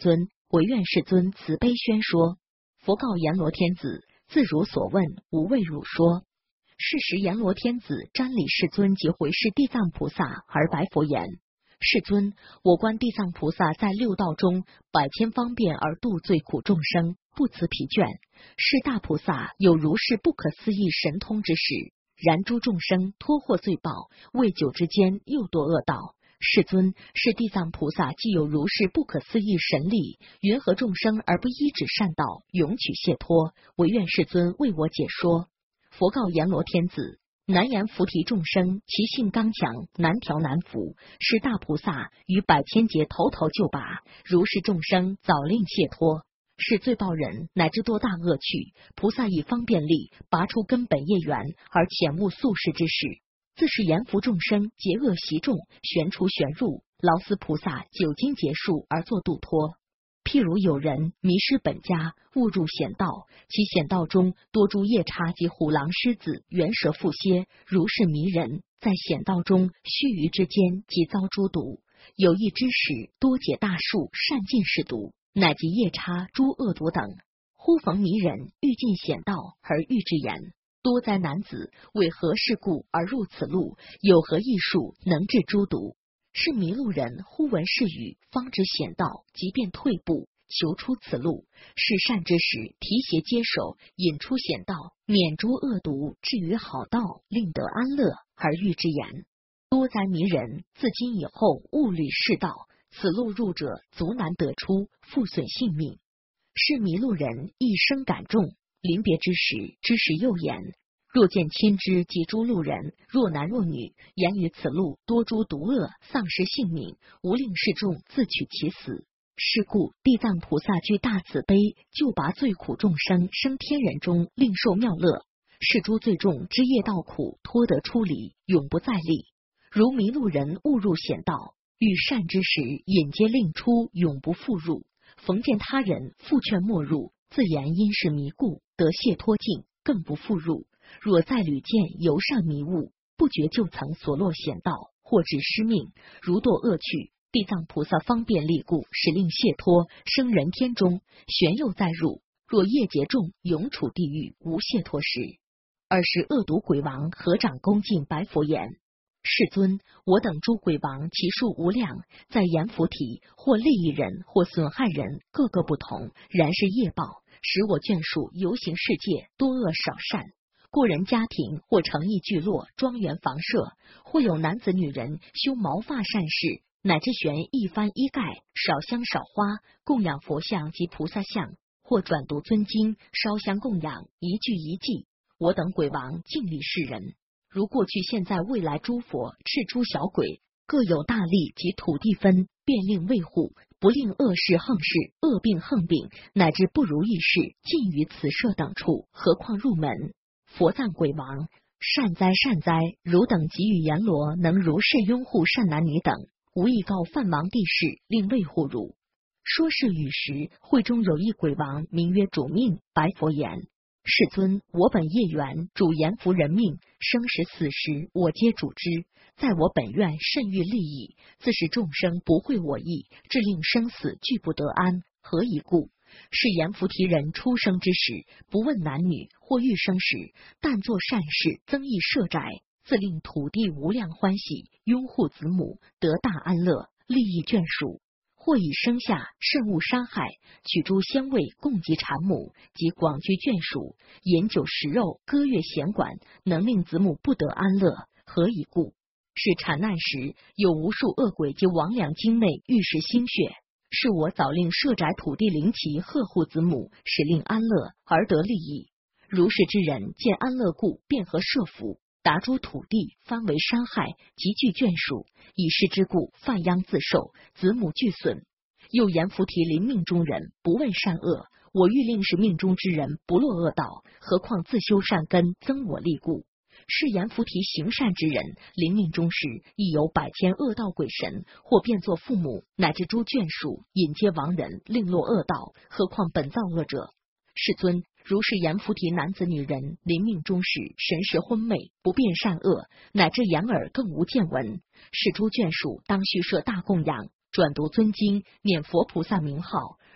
唯愿世尊慈悲宣说。佛告阎罗天子：自如所问，无为汝说。是时阎罗天子瞻礼世尊及回视地藏菩萨而白佛言：世尊，我观地藏菩萨在六道中百千方便而度罪苦众生，不辞疲倦。是大菩萨有如是不可思议神通之时，然诸众生脱获罪报，未久之间又堕恶道。世尊，是地藏菩萨既有如是不可思议神力，云何众生而不依止善道，永取解脱？唯愿世尊为我解说。佛告阎罗天子：难言菩提众生，其性刚强，难调难服。是大菩萨于百千劫头头就拔，如是众生早令解脱。是罪报人乃至堕大恶趣，菩萨以方便力拔出根本业缘，而遣悟宿世之事。自是严伏众生结恶习众，旋出旋入，劳斯菩萨久经劫数而作度脱。譬如有人迷失本家，误入险道，其险道中多诸夜叉及虎狼狮子、猿蛇蝮蝎，如是迷人，在险道中须臾之间即遭诸毒。有意之时，多解大树，善尽是毒，乃及夜叉、诸恶毒等。忽逢迷人，欲进险道，而欲之言：多灾男子，为何事故而入此路？有何异术能治诸毒？是迷路人忽闻是语，方知险道，即便退步，求出此路。是善之时，提携接手，引出险道，免诸恶毒，至于好道，令得安乐，而欲之言：多灾迷人，自今以后勿履是道，此路入者足难得出，复损性命。是迷路人一生感重，临别之时，知识又言：若见亲之及诸路人，若男若女，言于此路多诸毒恶，丧失性命，无令示众自取其死。是故地藏菩萨具大慈悲，救拔罪苦众生，生天人中，令受妙乐。是诸罪重之业道苦，脱得出离，永不再历。如迷路人误入险道，遇善之时，引皆令出，永不复入。逢见他人，复劝莫入，自言因是迷故，得解脱尽，更不复入。若再屡见由上迷雾，不觉就曾所落险道，或致失命，如堕恶趣，地藏菩萨方便力故，使令解脱，生人天中，旋又再入。若业劫重，永处地狱，无解脱时。尔时恶毒鬼王合掌恭敬白佛言：世尊，我等诸鬼王其数无量，在阎浮提，或利益人，或损害人，各个不同，然是业报，使我眷属游行世界，多恶少善。故人家庭或城邑聚落、庄园房舍，或有男子女人修毛发善事，乃至悬一幡衣盖，少香少花，供养佛像及菩萨像，或转读尊经，烧香供养，一句一记。我等鬼王敬礼世人，如过去现在未来诸佛斥诸小鬼，各有大力及土地分，便令卫护，不令恶事横事、恶病横病，乃至不如意事尽于此舍等处，何况入门？佛赞鬼王：善哉善哉！汝等给予阎罗能如是拥护善男女等，无意告梵王帝释，令卫护汝。说是语时，会中有一鬼王，名曰主命，白佛言：世尊，我本业缘，主阎浮人命，生时死时，我皆主之。在我本愿甚欲利益，自是众生不会我意，致令生死俱不得安。何以故？是阎浮提人出生之时，不问男女，或欲生时，但作善事，增益舍宅，自令土地无量欢喜，拥护子母，得大安乐，利益眷属。或以生下慎勿伤害，取诸鲜味供给产母，及广居眷属，饮酒食肉，歌乐弦管，能令子母不得安乐。何以故？是产难时，有无数恶鬼及魍魉精内欲食心血，是我早令舍宅土地灵旗呵护子母，使令安乐而得利益。如是之人，见安乐故，便合设伏，达诸土地，翻为山害，极具眷属，以是之故，犯殃自受，子母俱损。又言菩提临命中人，不问善恶，我欲令是命中之人不落恶道，何况自修善根，增我力故。是言菩提行善之人，临命终时，亦有百千恶道鬼神，或变作父母，乃至诸眷属，引接亡人，令落恶道，何况本造恶者？世尊，如是言菩提男子女人，临命终时，神识昏昧，不辨善恶，乃至眼耳更无见闻，是诸眷属当须设大供养，转读尊经，念佛菩萨名号，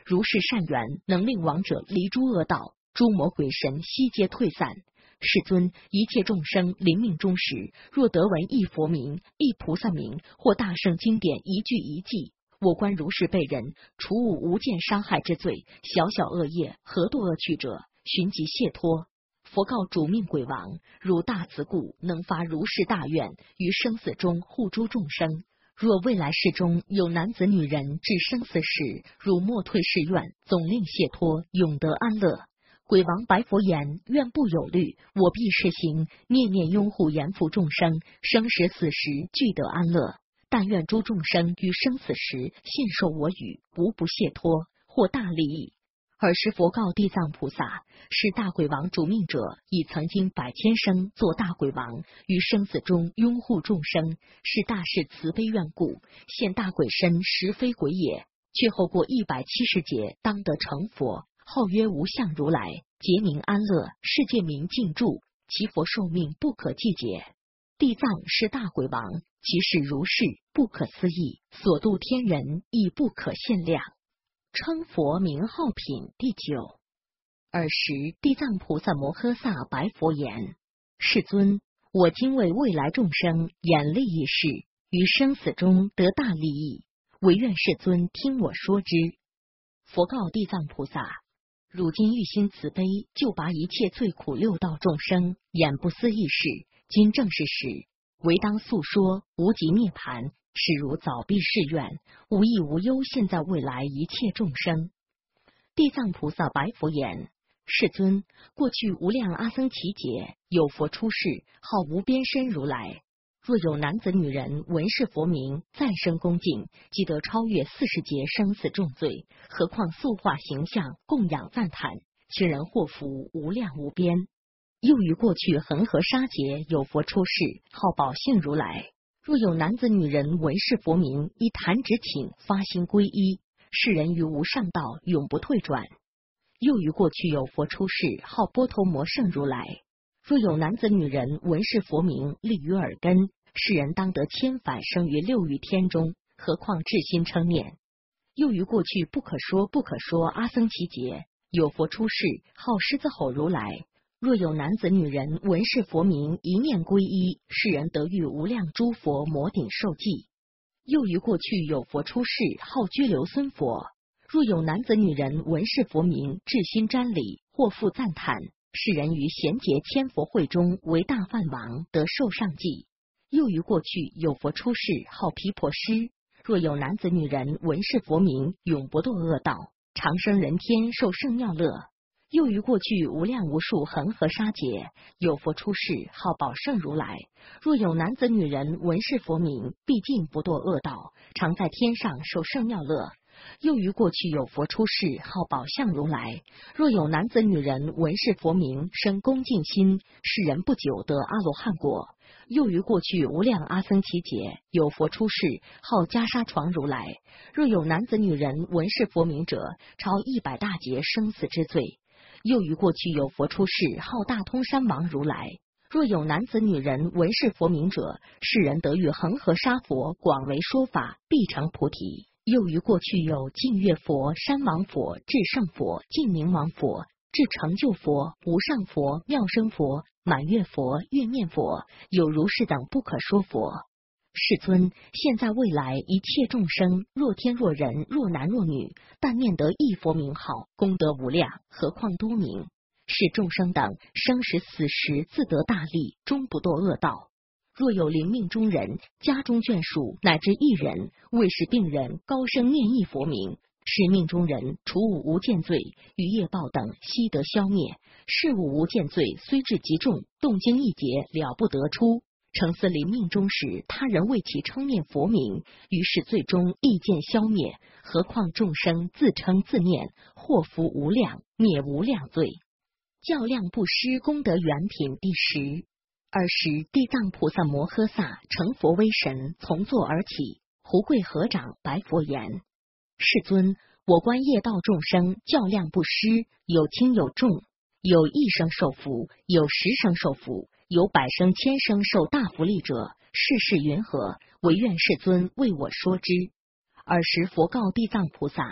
如是善缘，能令亡者离诸恶道，诸魔鬼神悉皆退散。世尊，一切众生临命终时，若得闻一佛名、一菩萨名，或大圣经典一句一记，我观如是被人，除无间伤害之罪，小小恶业何堕恶趣者，寻即解脱。佛告主命鬼王：汝大慈故，能发如是大愿，于生死中护诸众生。若未来世中有男子女人至生死时，汝莫退誓愿，总令解脱，永得安乐。鬼王白佛言：愿不有虑，我必施行，念念拥护严护众生，生时死时俱得安乐。但愿诸众生于生死时信受我语，无不解脱，获大利益。尔时佛告地藏菩萨：是大鬼王主命者，已曾经百千生做大鬼王，于生死中拥护众生，是大士慈悲愿故，现大鬼身，实非鬼也。却后过170劫，当得成佛，号曰无相如来，劫名安乐，世界名尽住，其佛寿命不可计解。地藏是大鬼王，其事如是，不可思议，所度天人亦不可限量。称佛名号品第9。尔时地藏菩萨摩诃萨白佛言：世尊，我今为未来众生演利益事，于生死中得大利益，唯愿世尊听我说之。佛告地藏菩萨：汝今欲心慈悲，就拔一切罪苦六道众生演不思议事，今正是时，唯当诉说无极涅盘，是如早必誓愿，无益无忧现在未来一切众生。地藏菩萨白佛言：世尊，过去无量阿僧祇劫，有佛出世，号无边身如来。若有男子女人闻是佛名，再生恭敬，即得超越40劫生死重罪。何况塑化形象，供养赞叹，其人祸福无量无边。又于过去恒河沙劫，有佛出世，号宝性如来。若有男子女人闻是佛名，依弹指请，发心皈依，是人于无上道永不退转。又于过去有佛出世，号波头摩圣如来。若有男子女人闻是佛名，立于耳根，是人当得千返生于六欲天中，何况至心称念。又于过去不可说阿僧祇劫，有佛出世，号狮子吼如来。若有男子女人闻是佛名，一念皈依，是人得遇无量诸佛摩顶受记。又于过去有佛出世，号居留孙佛。若有男子女人闻是佛名，至心瞻礼，或复赞叹，是人于贤劫千佛会中为大梵王，得受上记。又于过去有佛出世，号毗婆尸。若有男子女人闻是佛名，永不堕恶道，长生人天，受圣妙乐。又于过去无量无数恒河沙劫，有佛出世，号宝胜如来。若有男子女人闻是佛名，必尽不堕恶道，常在天上受圣妙乐。又于过去有佛出世，号宝相如来。若有男子女人闻是佛名，生恭敬心，是人不久得阿罗汉果。又于过去无量阿僧祇劫，有佛出世，号袈裟床如来。若有男子女人闻是佛名者，超100大劫生死之罪。又于过去有佛出世，号大通山王如来。若有男子女人闻是佛名者，是人得遇恒河沙佛，广为说法，必成菩提。又于过去有净月佛、山王佛、至圣佛、净明王佛、至成就佛、无上佛、妙生佛、满月佛、月面佛，有如是等不可说佛。世尊，现在未来一切众生，若天若人，若男若女，但念得一佛名号，功德无量，何况多名。是众生等生时死时自得大利，终不堕恶道。若有临命中人，家中眷属乃至一人，为是病人高声念一佛名，是命中人除无间罪与业报等悉得消灭。是无间罪虽至极重，动经一劫了不得出。诚思临命中时，他人为其称念佛名，于是最终亦见消灭。何况众生自称自念，祸福无量，灭无量罪。较量布施功德圆品第10。尔时地藏菩萨摩诃萨成佛威神，从座而起，胡跪合掌，白佛言：世尊，我观业道众生较量布施，有轻有重，有1生受福，有10生受福，有100生1000生受大福利者，世事云何？唯愿世尊为我说之。尔时佛告地藏菩萨：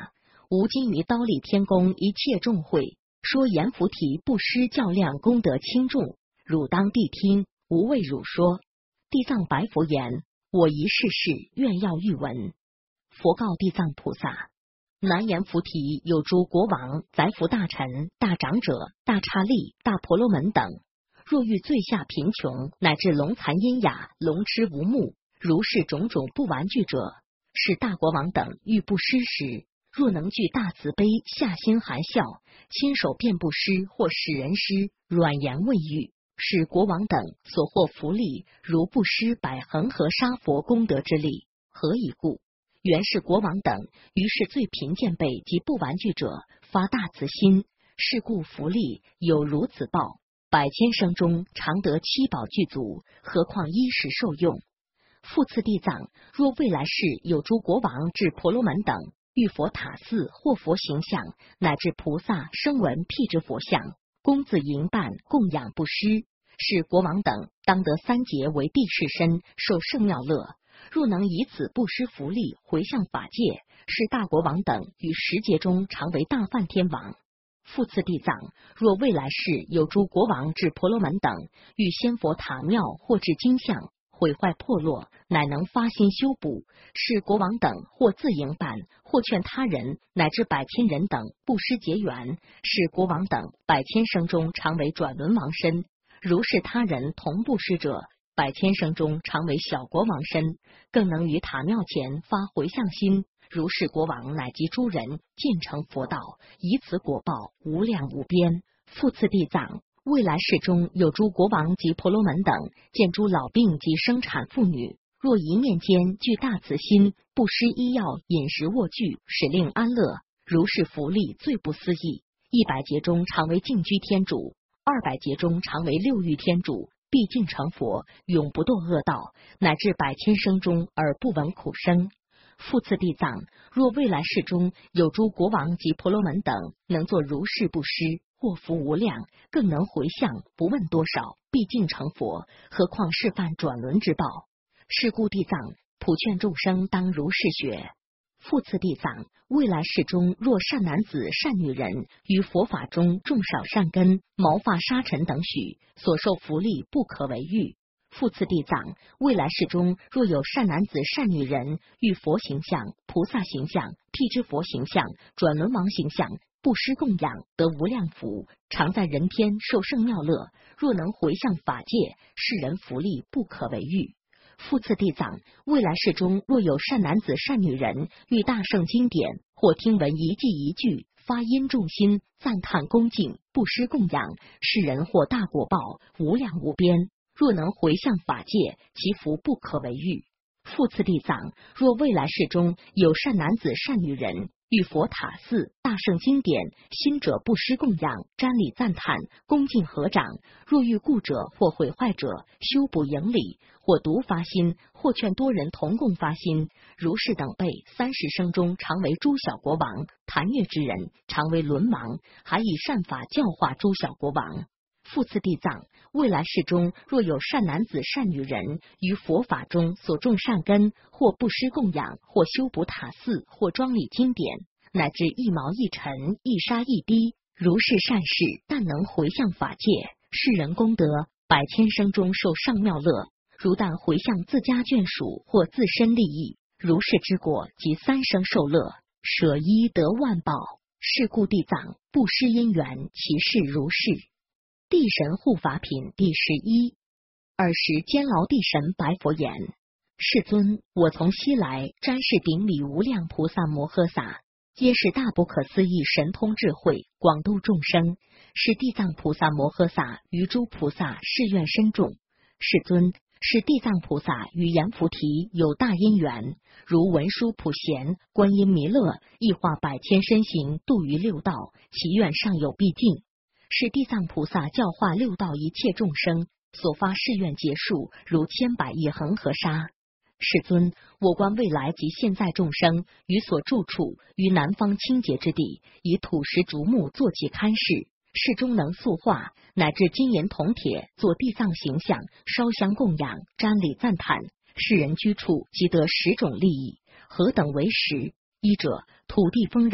吾今于刀立天宫一切众会，说阎浮提布施较量功德轻重，汝当谛听。吾为汝说。地藏白佛言：我一世事愿要欲闻。佛告地藏菩萨：南阎浮提有诸国王、宰辅大臣、大长者、大刹利、大婆罗门等，若遇罪下贫穷，乃至聋残喑哑、聋痴无目，如是种种不玩具者，是大国王等欲布施时，若能具大慈悲，下心含笑，亲手便布施，或使人施，软言未喻，使国王等所获福利，如布施百恒河沙佛功德之力。何以故？原是国王等于是最贫贱辈及不玩具者发大慈心，是故福利有如此报，百千生中常得七宝具足，何况衣食受用。复次地藏，若未来世有诸国王至婆罗门等，遇佛塔寺或佛形象，乃至菩萨声闻辟支佛像，供自营办供养布施，是国王等当得三劫为帝释身，受圣妙乐。若能以此布施福利回向法界，是大国王等于十劫中常为大梵天王。复次地藏，若未来世有诸国王至婆罗门等，遇仙佛塔庙或至金像毁坏破落，乃能发心修补，是国王等或自营办，或劝他人乃至百千人等布施结缘，是国王等百千生中常为转轮王身。如是他人同布施者，百千生中常为小国王身，更能于塔庙前发回向心，如是国王乃及诸人渐成佛道，以此果报无量无边。复次地藏，未来世中有诸国王及婆罗门等，见诸老病及生产妇女，若一念间具大慈心，布施医药、饮食、卧具，使令安乐，如是福利最不思议。100劫中常为净居天主，200劫中常为六欲天主，必竟成佛，永不堕恶道，乃至百千生中而不闻苦声。复次地藏，若未来世中有诸国王及婆罗门等，能作如是布施，祸福无量，更能回向，不问多少，必竟成佛，何况示范转轮之报。是故地藏普劝众生当如是学。复次地藏，未来世中若善男子善女人于佛法中种少善根，毛发沙尘等许，所受福利不可为喻。复次地藏，未来世中若有善男子善女人遇佛形象、菩萨形象、辟支佛形象、转轮王形象，布施供养，得无量福，常在人天受圣妙乐。若能回向法界，世人福利不可为喻。复次地藏，未来世中若有善男子善女人遇大圣经典，或听闻一记一句，发音重心，赞叹恭敬，布施供养，世人获大果报，无量无边。若能回向法界，其福不可为喻。复次地藏，若未来世中有善男子善女人遇佛塔寺、大圣经典，心者布施供养，瞻礼赞叹，恭敬合掌；若遇故者或毁坏者，修补营礼，或独发心，或劝多人同共发心，如是等辈30生中常为诸小国王，谈悦之人常为轮王，还以善法教化诸小国王。复次地藏，未来世中若有善男子善女人于佛法中所种善根，或布施供养，或修补塔寺，或庄礼经典，乃至一毛一尘、一沙一滴，如是善事，但能回向法界，世人功德，百千生中受上妙乐。如但回向自家眷属或自身利益，如是之果，即3生受乐，舍一得万宝。是故地藏布施因缘，其事如是。地神护法品第11。尔时监牢地神白佛言：世尊，我从西来，瞻视顶礼无量菩萨摩诃萨，皆是大不可思议神通智慧，广度众生。是地藏菩萨摩诃萨于诸菩萨誓愿深重。世尊，是地藏菩萨与阎浮提有大因缘，如文殊普贤、观音弥勒，亦化百千身形，度于六道，其愿尚有必尽。是地藏菩萨教化六道一切众生，所发誓愿结束，如千百亿恒河沙。世尊，我观未来及现在众生于所住处，于南方清洁之地，以土石竹木作其龛室，室中能塑化，乃至金银铜铁作地藏形象，烧香供养，瞻礼赞叹，世人居处即得10种利益。何等为10？一者，土地丰壤；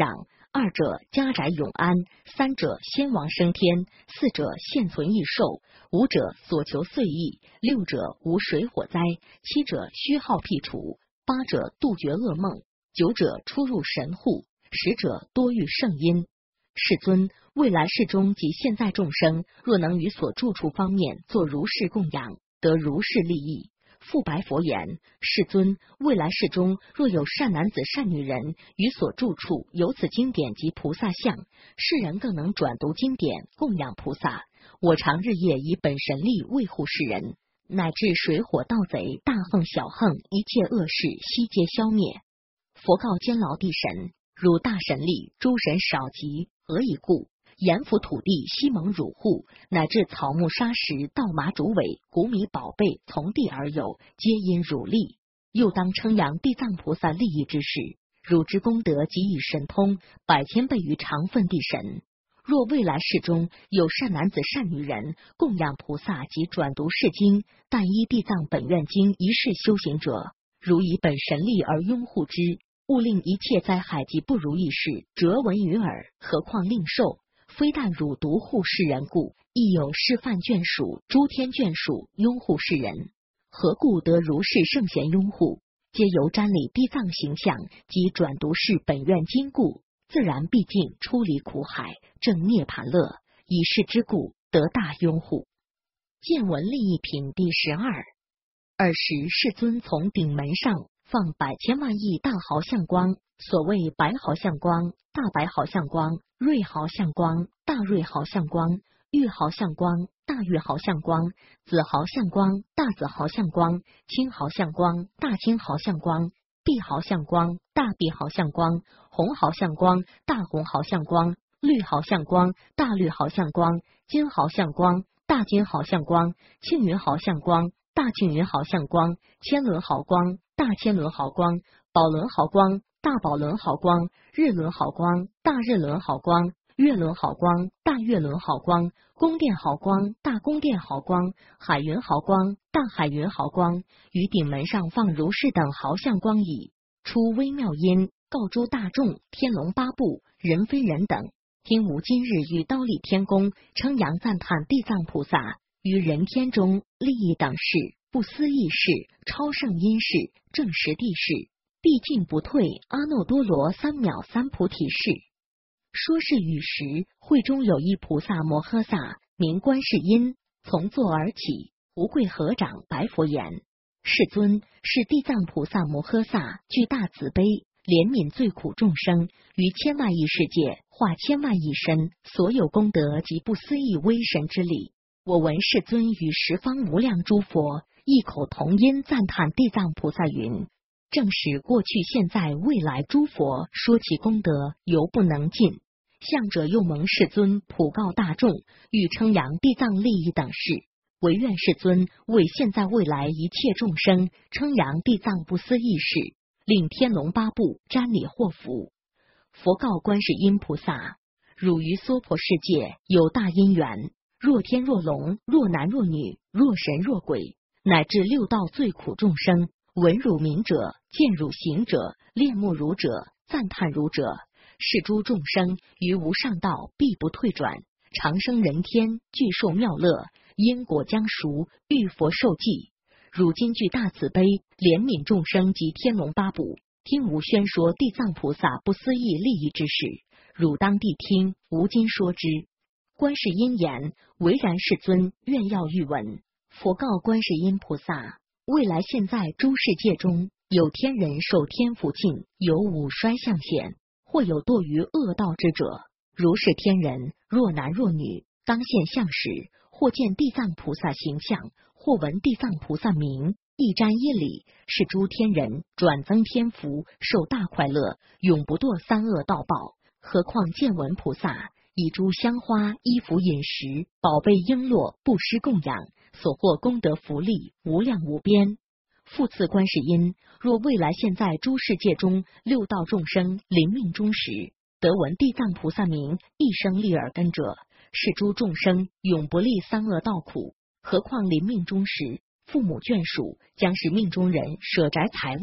二者家宅永安，三者先王升天，四者现存异寿，五者所求遂意，六者无水火灾，七者虚耗辟除，八者杜绝噩梦，九者出入神户，十者多遇圣因。世尊，未来世中及现在众生，若能于所住处方面做如是供养，得如是利益。复白佛言：世尊，未来世中若有善男子善女人，于所住处有此经典及菩萨像，世人更能转读经典，供养菩萨。我常日夜以本神力卫护世人，乃至水火盗贼、大横小横，一切恶事悉皆消灭。佛告监牢地神：汝大神力，诸神少及，何以故？阎浮土地悉蒙汝护，乃至草木沙石、稻麻竹苇、谷米宝贝从地而有，皆因汝力。又当称扬地藏菩萨利益之事，汝之功德及以神通，百千倍于常分地神。若未来世中有善男子善女人，供养菩萨及转读是经，但依地藏本愿经一世修行者，如以本神力而拥护之，勿令一切灾害及不如意事折闻于耳，何况令受？非但汝独护世人故，亦有示范眷属、诸天眷属拥护世人。何故得如是圣贤拥护？皆由瞻礼地藏形象及转读是本愿经故，自然毕竟出离苦海，正涅盘乐。以是之故，得大拥护。见闻利益品第12。尔时世尊从顶门上放百千万亿大毫相光，所谓白毫相光、大白毫相光、瑞毫相光、大瑞毫相光、玉毫相光、大玉毫相光、紫毫相光、大紫毫相光、青毫相光、大青毫相光、碧毫相光、大碧毫相光、红毫相光、大红毫相光、绿毫相光、大绿毫相光、金毫相光、大金毫相光、庆云毫相光、大庆云毫相光、千轮毫光、大千轮毫光、宝轮毫光、大宝轮毫光、日轮毫光、大日轮毫光、月轮毫光、大月轮毫光、宫殿毫光、大宫殿毫光、海云毫光、大海云毫光，于顶门上放如是等毫相光矣。出微妙音，告诸大众，天龙八部、人非人等，听吾今日于忉利天宫称扬赞叹地藏菩萨于人天中利益等事、不思议事、超胜因事、正实地事，毕竟不退阿耨多罗三藐三菩提事。说是语时，会中有一菩萨摩诃萨，名观世音，从座而起，无跪合掌，白佛言：世尊，是地藏菩萨摩诃萨具大慈悲，怜悯罪苦众生，于千万亿世界化千万亿身，所有功德及不思议威神之力。我闻世尊与十方无量诸佛异口同音赞叹地藏菩萨云：正使过去现在未来诸佛说其功德犹不能尽。向者又蒙世尊普告大众，欲称扬地藏利益等事，唯愿世尊为现在未来一切众生称扬地藏不思议事，令天龙八部瞻礼获福。佛告观世音菩萨：汝于娑婆世界有大因缘，若天若龙，若男若女，若神若鬼，乃至六道最苦众生，闻汝名者，见汝行者，恋慕汝者，赞叹汝者，是诸众生于无上道必不退转，长生人天，具受妙乐，因果将熟，遇佛受记。汝今具大慈悲，怜悯众生及天龙八部，听吾宣说地藏菩萨不思议利益之事，汝当谛听，吾今说之。观世音言：唯然世尊，愿要欲闻。佛告观世音菩萨：未来现在诸世界中，有天人受天福尽，有五衰相显，或有堕于恶道之者，如是天人，若男若女，当现相时，或见地藏菩萨形象，或闻地藏菩萨名，一瞻一礼，是诸天人转增天福，受大快乐，永不堕三恶道报。何况见闻菩萨以诸香花、衣服、饮食、宝贝、璎珞布施供养，所获功德福利无量无边。复次观世音，若未来现在诸世界中六道众生临命终时，得闻地藏菩萨名，一生立耳根者，是诸众生永不历三恶道苦。何况临命终时，父母眷属将是命中人舍宅财物、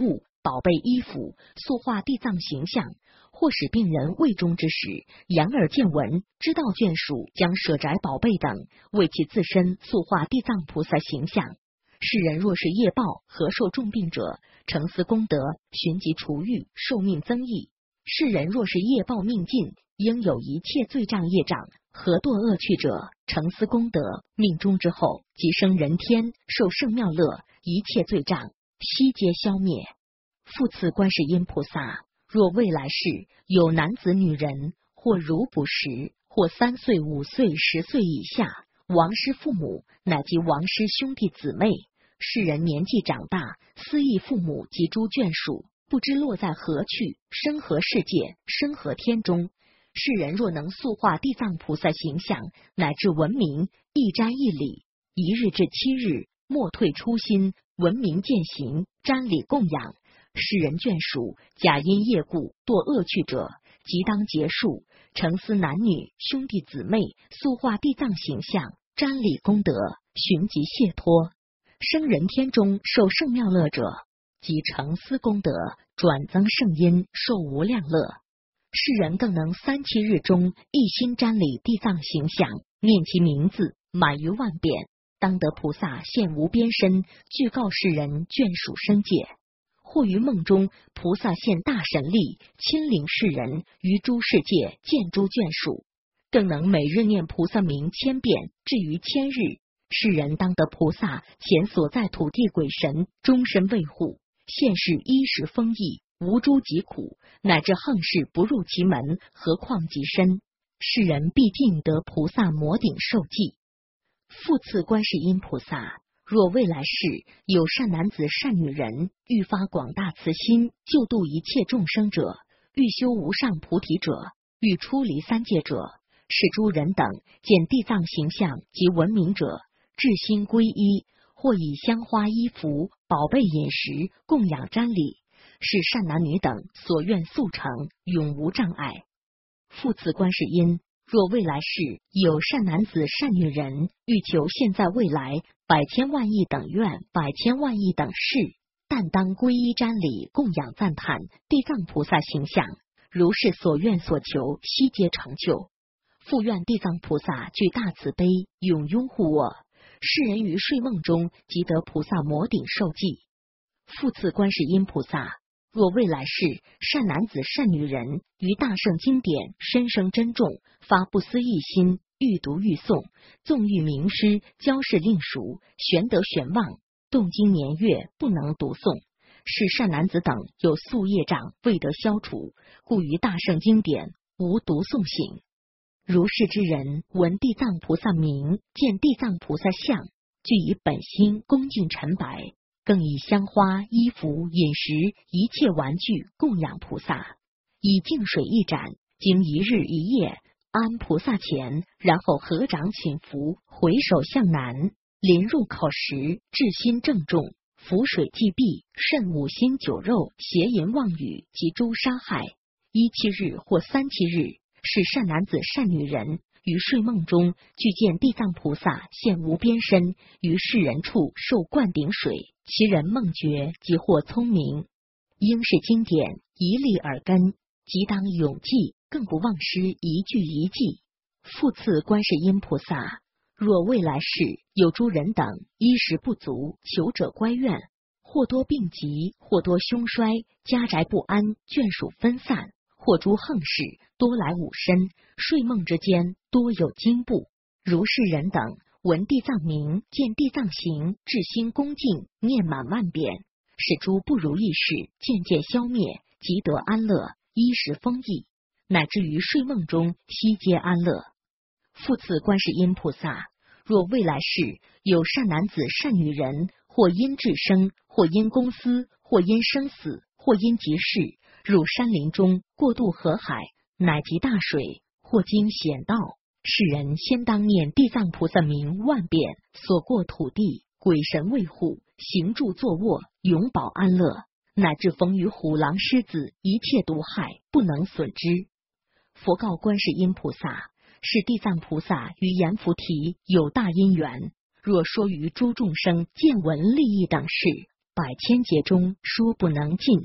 宝贝衣服，塑化地藏形象，或使病人胃中之时，眼耳见闻，知道眷属将舍宅宝贝等，为其自身塑化地藏菩萨形象。世人若是业报和受重病者，成思功德，寻疾除愈，寿命增益。世人若是业报命尽，应有一切罪障业障和堕恶趣者，成思功德，命终之后即生人天，受圣妙乐，一切罪障悉皆消灭。复次观世音菩萨，若未来世有男子女人，或如不时，或3岁、5岁、10岁以下，亡师父母，乃及亡师兄弟姊妹，世人年纪长大，思忆父母及诸眷属，不知落在何去，生何世界，生何天中。世人若能塑化地藏菩萨形象，乃至文明，一瞻一礼，1日至7日，莫退初心，文明践行，瞻礼供养。世人眷属假因业故堕恶趣者，即当结束。成思男女兄弟姊妹，塑化地藏形象，瞻礼功德，寻疾解脱。生人天中受圣妙乐者，即成思功德，转增圣因，受无量乐。世人更能3、7日中一心瞻礼地藏形象，念其名字，满于万遍，当得菩萨现无边身，具告世人眷属生界。或于梦中，菩萨现大神力，亲领世人于诸世界见诸眷属，更能每日念菩萨名1000遍，至于1000日。世人当得菩萨前所在土地鬼神终身卫护，现世衣食丰溢，无诸疾苦，乃至横事不入其门，何况极深。世人必定得菩萨摩顶受记。复次观世音菩萨，若未来世有善男子善女人，欲发广大慈心，救度一切众生者，欲修无上菩提者，欲出离三界者，使诸人等见地藏形象及闻名者，至心皈依，或以香花衣服、宝贝饮食供养瞻礼，使善男女等所愿速成，永无障碍。复次观世音，若未来世有善男子善女人，欲求现在未来百千万亿等愿，百千万亿等事，但当皈依瞻礼供养赞叹地藏菩萨形象，如是所愿所求悉皆成就。复愿地藏菩萨具大慈悲，永拥护我，世人于睡梦中即得菩萨摩顶受记。复次观世音菩萨，若未来世善男子善女人，于大圣经典深生珍重，发不思议心，欲读欲诵，纵欲名师，教示令熟，玄德玄望，动经年月不能读诵，是善男子等有宿业障未得消除，故于大圣经典无读诵醒。如是之人，闻地藏菩萨名，见地藏菩萨像，具以本心恭敬陈白，更以香花、衣服、饮食一切玩具供养菩萨，以净水一盏，经1日1夜安菩萨前，然后合掌请福，回首向南，临入口时，至心正重，浮水祭毕，慎5辛酒肉、邪淫妄语及诸杀害。17日或3、7日，是善男子善女人于睡梦中具见地藏菩萨现无边身，于世人处受灌顶水，其人梦觉即或聪明。应是经典一力耳根，即当永记，更不忘失一句一记。复次观世音菩萨，若未来世有诸人等衣食不足，求者乖怨，或多病疾，或多凶衰，家宅不安，眷属分散，或诸横事，多来吾身，睡梦之间多有惊怖。如是人等闻地藏名，见地藏形，至心恭敬，念满万遍，使诸不如意事渐渐消灭，即得安乐，衣食丰溢，乃至于睡梦中悉皆安乐。复次观世音菩萨，若未来世有善男子善女人，或因智生，或因公私，或因生死，或因急事，入山林中，过渡河海，乃及大水，或经险道，世人先当念地藏菩萨名万遍，所过土地鬼神卫护，行住坐卧永保安乐，乃至逢于虎狼狮子，一切毒害不能损之。佛告观世音菩萨，是地藏菩萨与阎浮提有大因缘，若说于诸众生见闻利益等事，百千劫中说不能尽，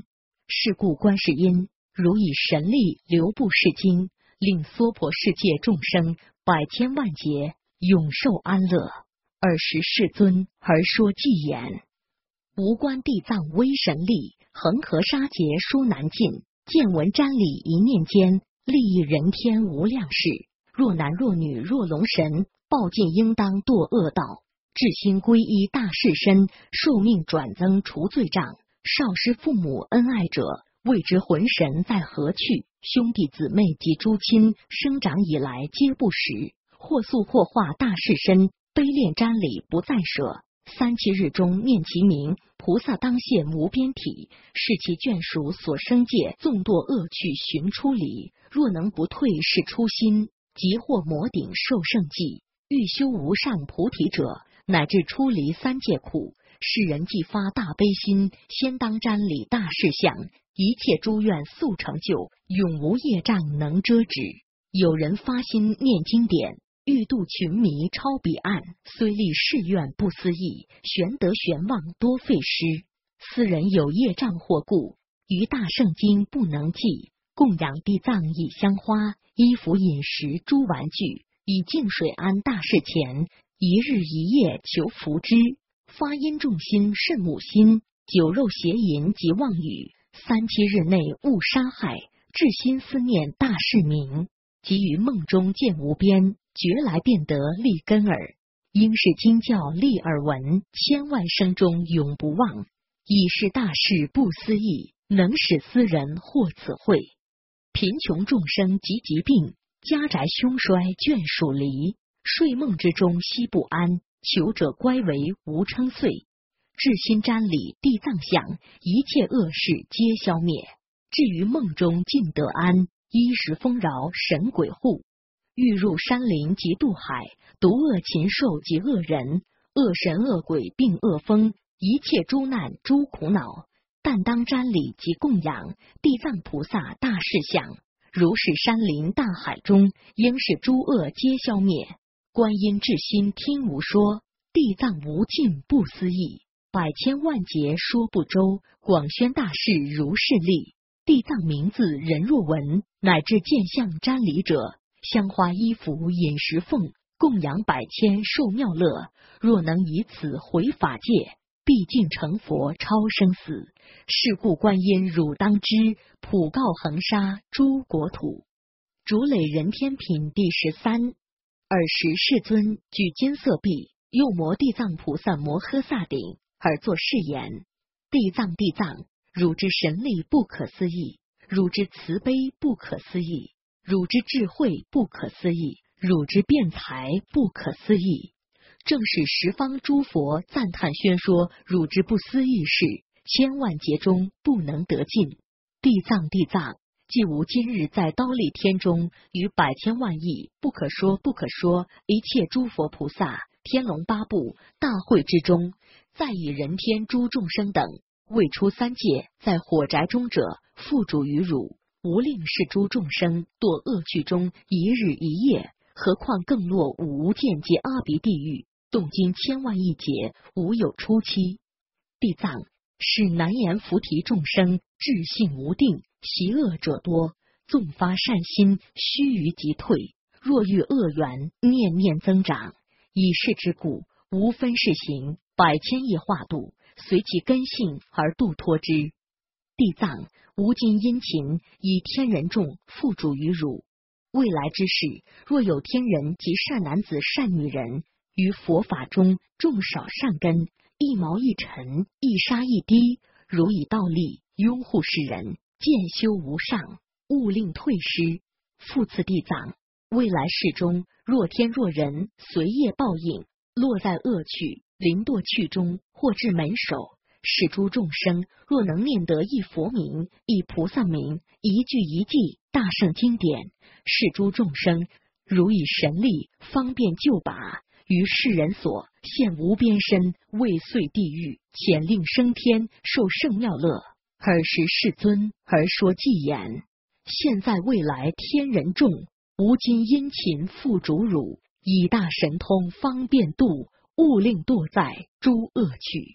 是故观世音如以神力流布世经，令娑婆世界众生百千万劫永受安乐。尔时世尊而说偈言：无观地藏威神力，恒河沙劫说难尽。见闻瞻礼一念间，利益人天无量事。若男若女若龙神，报尽应当堕恶道。至心皈依大士身，寿命转增除罪障。少师父母恩爱者，未知魂神在何去。兄弟姊妹及诸亲，生长以来皆不识。或塑或化大士身，悲恋瞻礼不再舍。37日中念其名，菩萨当现无边体，是其眷属所生界，纵堕恶趣寻出离。若能不退是初心，即获摩顶受胜记。欲修无上菩提者，乃至出离三界苦。世人既发大悲心，先当瞻礼大士相，一切诸愿速成就，永无业障能遮止。有人发心念经典，欲度群迷超彼岸，虽立誓愿不思议，玄德玄望多费时。斯人有业障或故，于大圣经不能记。供养地藏以香花、衣服、饮食、诸玩具，以净水安大士前，一日一夜求福之。发因众心甚母心，酒肉邪淫及妄语，37日内勿杀害。至心思念大士名，即于梦中见无边，觉来便得立根耳。应是经教立耳闻，千万生中永不忘。以是大事不思议，能使斯人获此慧。贫穷众生及疾病，家宅凶衰眷属离，睡梦之中息不安，求者乖为无称岁。至心瞻礼地藏想，一切恶事皆消灭。至于梦中尽得安，衣食丰饶神鬼护。欲入山林及渡海，毒恶禽兽及恶人，恶神恶鬼并恶风，一切诸难诸苦恼。但当瞻礼及供养地藏菩萨大士相，如是山林大海中，应是诸恶皆消灭。观音至心听无说，地藏无尽不思议，百千万劫说不周，广宣大士如是力。地藏名字人若闻，乃至见相瞻礼者，香花衣服饮食奉，供养百千受妙乐。若能以此回法界，毕竟成佛超生死。是故观音汝当知，普告恒沙诸国土。竹垒人天品第13。尔时世尊举金色臂，右摩地藏菩萨摩诃萨顶，而作是言：地藏地藏，汝之神力不可思议，汝之慈悲不可思议，汝之智慧不可思议，汝之辩才不可思议。正是十方诸佛赞叹宣说汝之不思议事，千万劫中不能得尽。地藏地藏，即无今日在忉利天中，于百千万亿不可说一切诸佛菩萨、天龙八部大会之中，再以人天诸众生等，未出三界，在火宅中者，付嘱于汝，无令是诸众生堕恶趣中一日一夜，何况更落五无间及阿鼻地狱，动经千万亿劫，无有出期。地藏，是难言菩提众生智性无定，习恶者多，纵发善心，须臾即退。若遇恶缘，念念增长。以是之故，无分世行，百千亿化度，随其根性而度脱之。地藏，吾今殷勤以天人众付嘱于汝。未来之事，若有天人及善男子善女人，于佛法中种少善根，一毛一尘，一沙一滴，如以道力拥护世人，渐修无上，勿令退失。复次地藏，未来世中，若天若人，随业报应，落在恶趣、临堕趣中，或至门首。是诸众生若能念得一佛名、一菩萨名、一句一记大圣经典，是诸众生如以神力方便救拔，于世人所现无边身，未遂地狱，遣令升天，受圣妙乐。尔时世尊而说偈言：现在未来天人众，吾今殷勤付嘱汝，以大神通方便度，勿令堕在诸恶趣。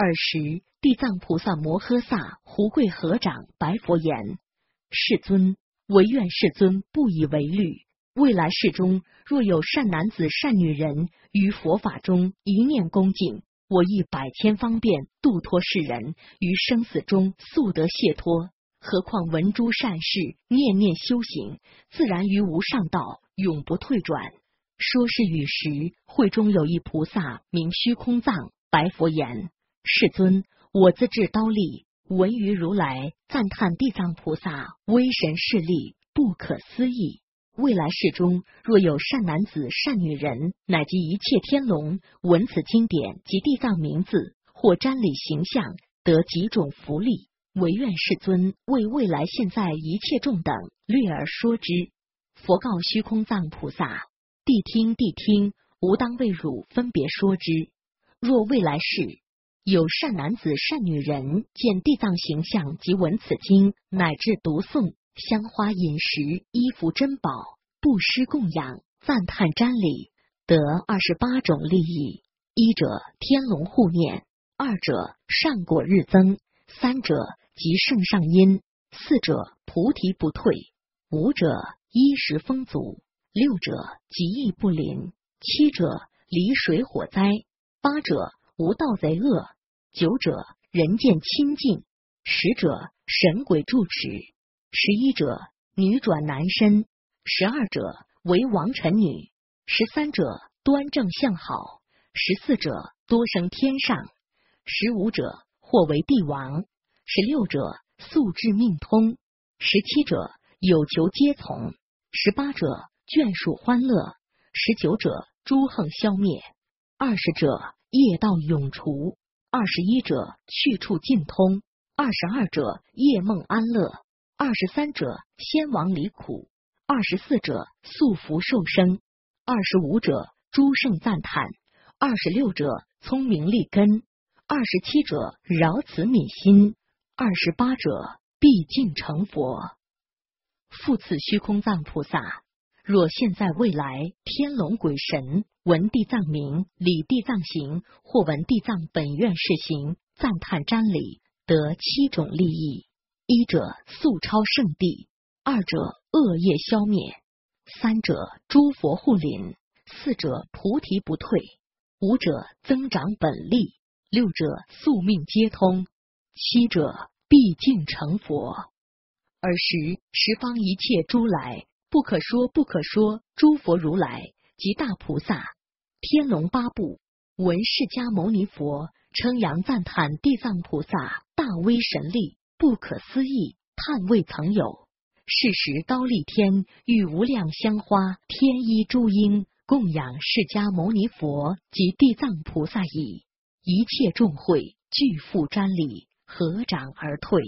尔时，地藏菩萨摩诃萨胡跪合掌，白佛言：世尊，唯愿世尊不以为虑。未来世中，若有善男子、善女人于佛法中一念恭敬，我亦百千方便度脱世人于生死中速得解脱。何况闻诸善事，念念修行，自然于无上道，永不退转。说是语时，会中有一菩萨名虚空藏，白佛言：世尊，我自至刀立，闻于如来赞叹地藏菩萨威神势力不可思议。未来世中，若有善男子、善女人，乃及一切天龙，闻此经典及地藏名字，或瞻礼形象，得几种福利。唯愿世尊为未来现在一切众等略而说之。佛告虚空藏菩萨：谛听，谛听，吾当为汝分别说之。若未来世有善男子、善女人见地藏形象及闻此经，乃至读诵、香花饮食、衣服珍宝、布施供养、赞叹瞻礼，得28种利益。一者天龙护念，二者善果日增，三者即圣上因，四者菩提不退，五者衣食丰足，六者疾疫不临，七者离水火灾，八者无盗贼恶，九者人见清净，十者神鬼住持，11者女转男身，12者为王臣女，13者端正相好，14者多生天上，15者或为帝王，16者素质命通，17者有求皆从，18者眷属欢乐，19者诸横消灭，20者业道永除，21者去处尽通，22者夜梦安乐，23者先王离苦，24者速福受生，25者诸圣赞叹，26者聪明利根，27者饶慈悯心，28者毕竟成佛。复次虚空藏菩萨，若现在未来天龙鬼神闻地藏名、礼地藏行，或闻地藏本愿事行，赞叹瞻礼，得7种利益：一者速超圣地，二者恶业消灭，三者诸佛护临，四者菩提不退，五者增长本力，六者宿命皆通，七者毕竟成佛。尔时十方一切诸来，不可说不可说诸佛如来及大菩萨、天龙八部，闻释迦牟尼佛称扬赞叹地藏菩萨大威神力不可思议，叹未曾有。是时刀立天与无量香花天衣诸鹰供养释迦牟尼佛及地藏菩萨矣。一切众会俱复瞻礼，合掌而退。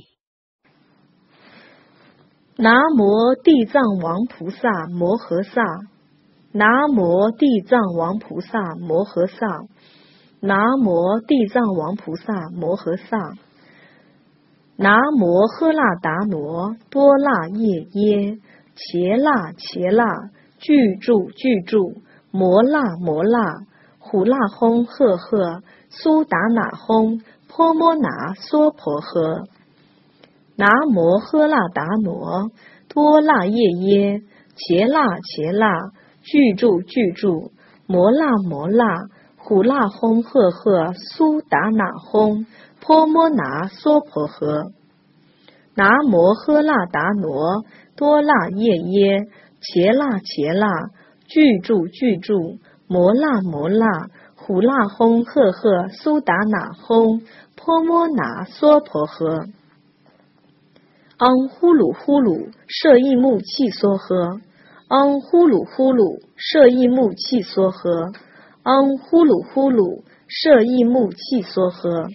南无地藏王菩萨摩诃萨，南无地藏王菩萨摩诃萨，南无地藏王菩萨摩诃萨，南无喝那达罗多那夜耶伽那伽那具住具住摩那摩那呼那轰赫赫苏达那轰婆摩那娑婆诃。南无喝那达罗多那夜耶伽那伽那具住具住摩那摩那呼那轰赫赫苏达那轰婆摩那娑婆诃。南无喝那达罗多那夜耶伽那伽那具住具住摩那摩那呼那轰赫赫苏达那轰婆摩那娑婆诃。唵呼噜呼噜舍益木契娑诃。唵呼噜呼噜舍益木契娑诃。唵呼噜呼噜舍益木契娑诃。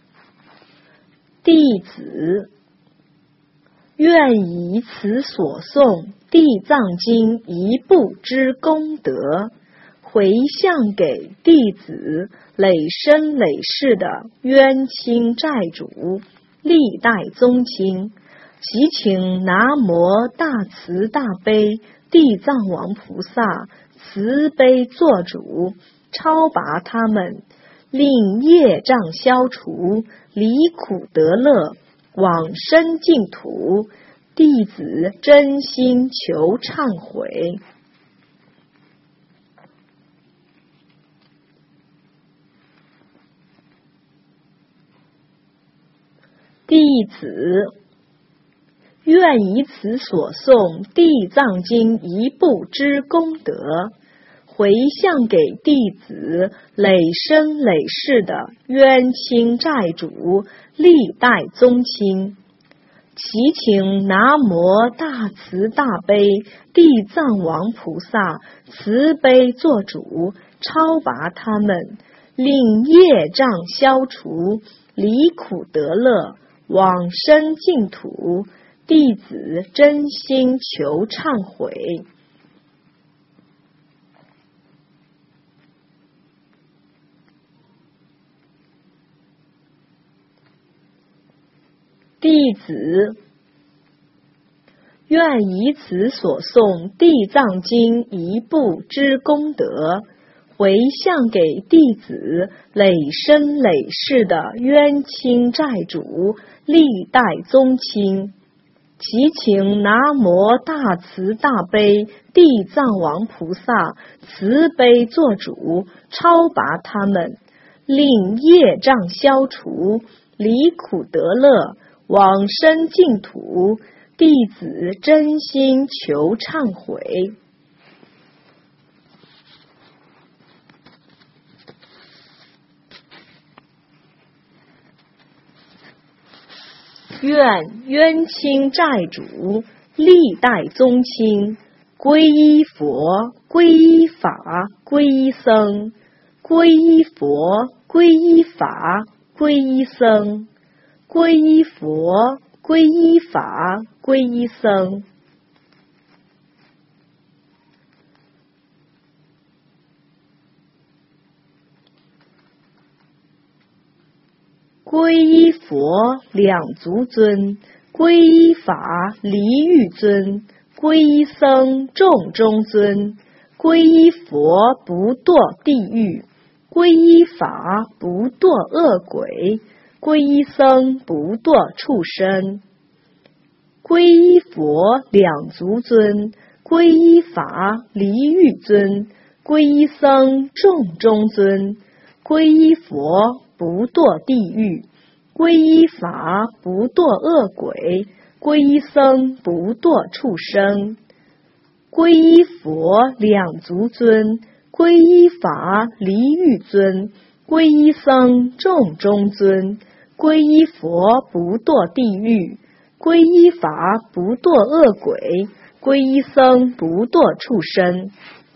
弟子愿以此所诵地藏经一部之功德，回向给弟子累生累世的冤亲债主、历代宗亲，祈请南无大慈大悲地藏王菩萨慈悲做主，超拔他们， 令业障消除，离苦得乐，往生净土。弟子真心求忏悔。弟子愿以此所诵《地藏经》一部之功德，回向给弟子累生累世的冤亲债主、历代宗亲，祈请南无大慈大悲地藏王菩萨慈悲做主，超拔他们，令业障消除，离苦得乐，往生净土。弟子真心求忏悔。弟子愿以此所诵《地藏经》一部之功德，回向给弟子累生累世的冤亲债主、历代宗亲，祈请南无大慈大悲地藏王菩萨慈悲做主，超拔他们，令业障消除，离苦得乐，往生净土。弟子真心求忏悔。愿冤亲债主、历代宗亲皈依佛、皈依法、皈依僧，皈依佛、皈依法、皈依僧，皈依佛、皈依法、皈依僧。皈依佛两足尊，皈依法离欲尊，皈依僧众中尊。皈依佛不堕地狱，皈依法不堕恶鬼，皈依僧不堕畜生。皈依佛两足尊，皈依法离欲尊，皈依僧众中尊。皈依佛不堕地狱，皈依法不堕恶鬼，皈依僧不堕畜生。皈依佛两足尊，皈依法离欲尊，皈依僧众中尊。皈依佛不堕地狱，皈依法不堕恶鬼，皈依僧不堕畜生。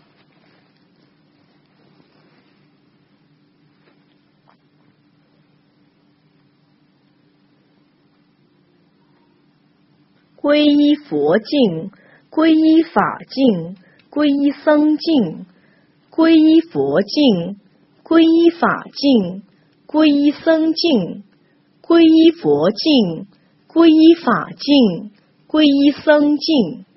皈依佛境，皈依法境，皈依僧境。皈依佛境，皈依法境，皈依僧境。皈依佛境，皈依法境，皈依僧境。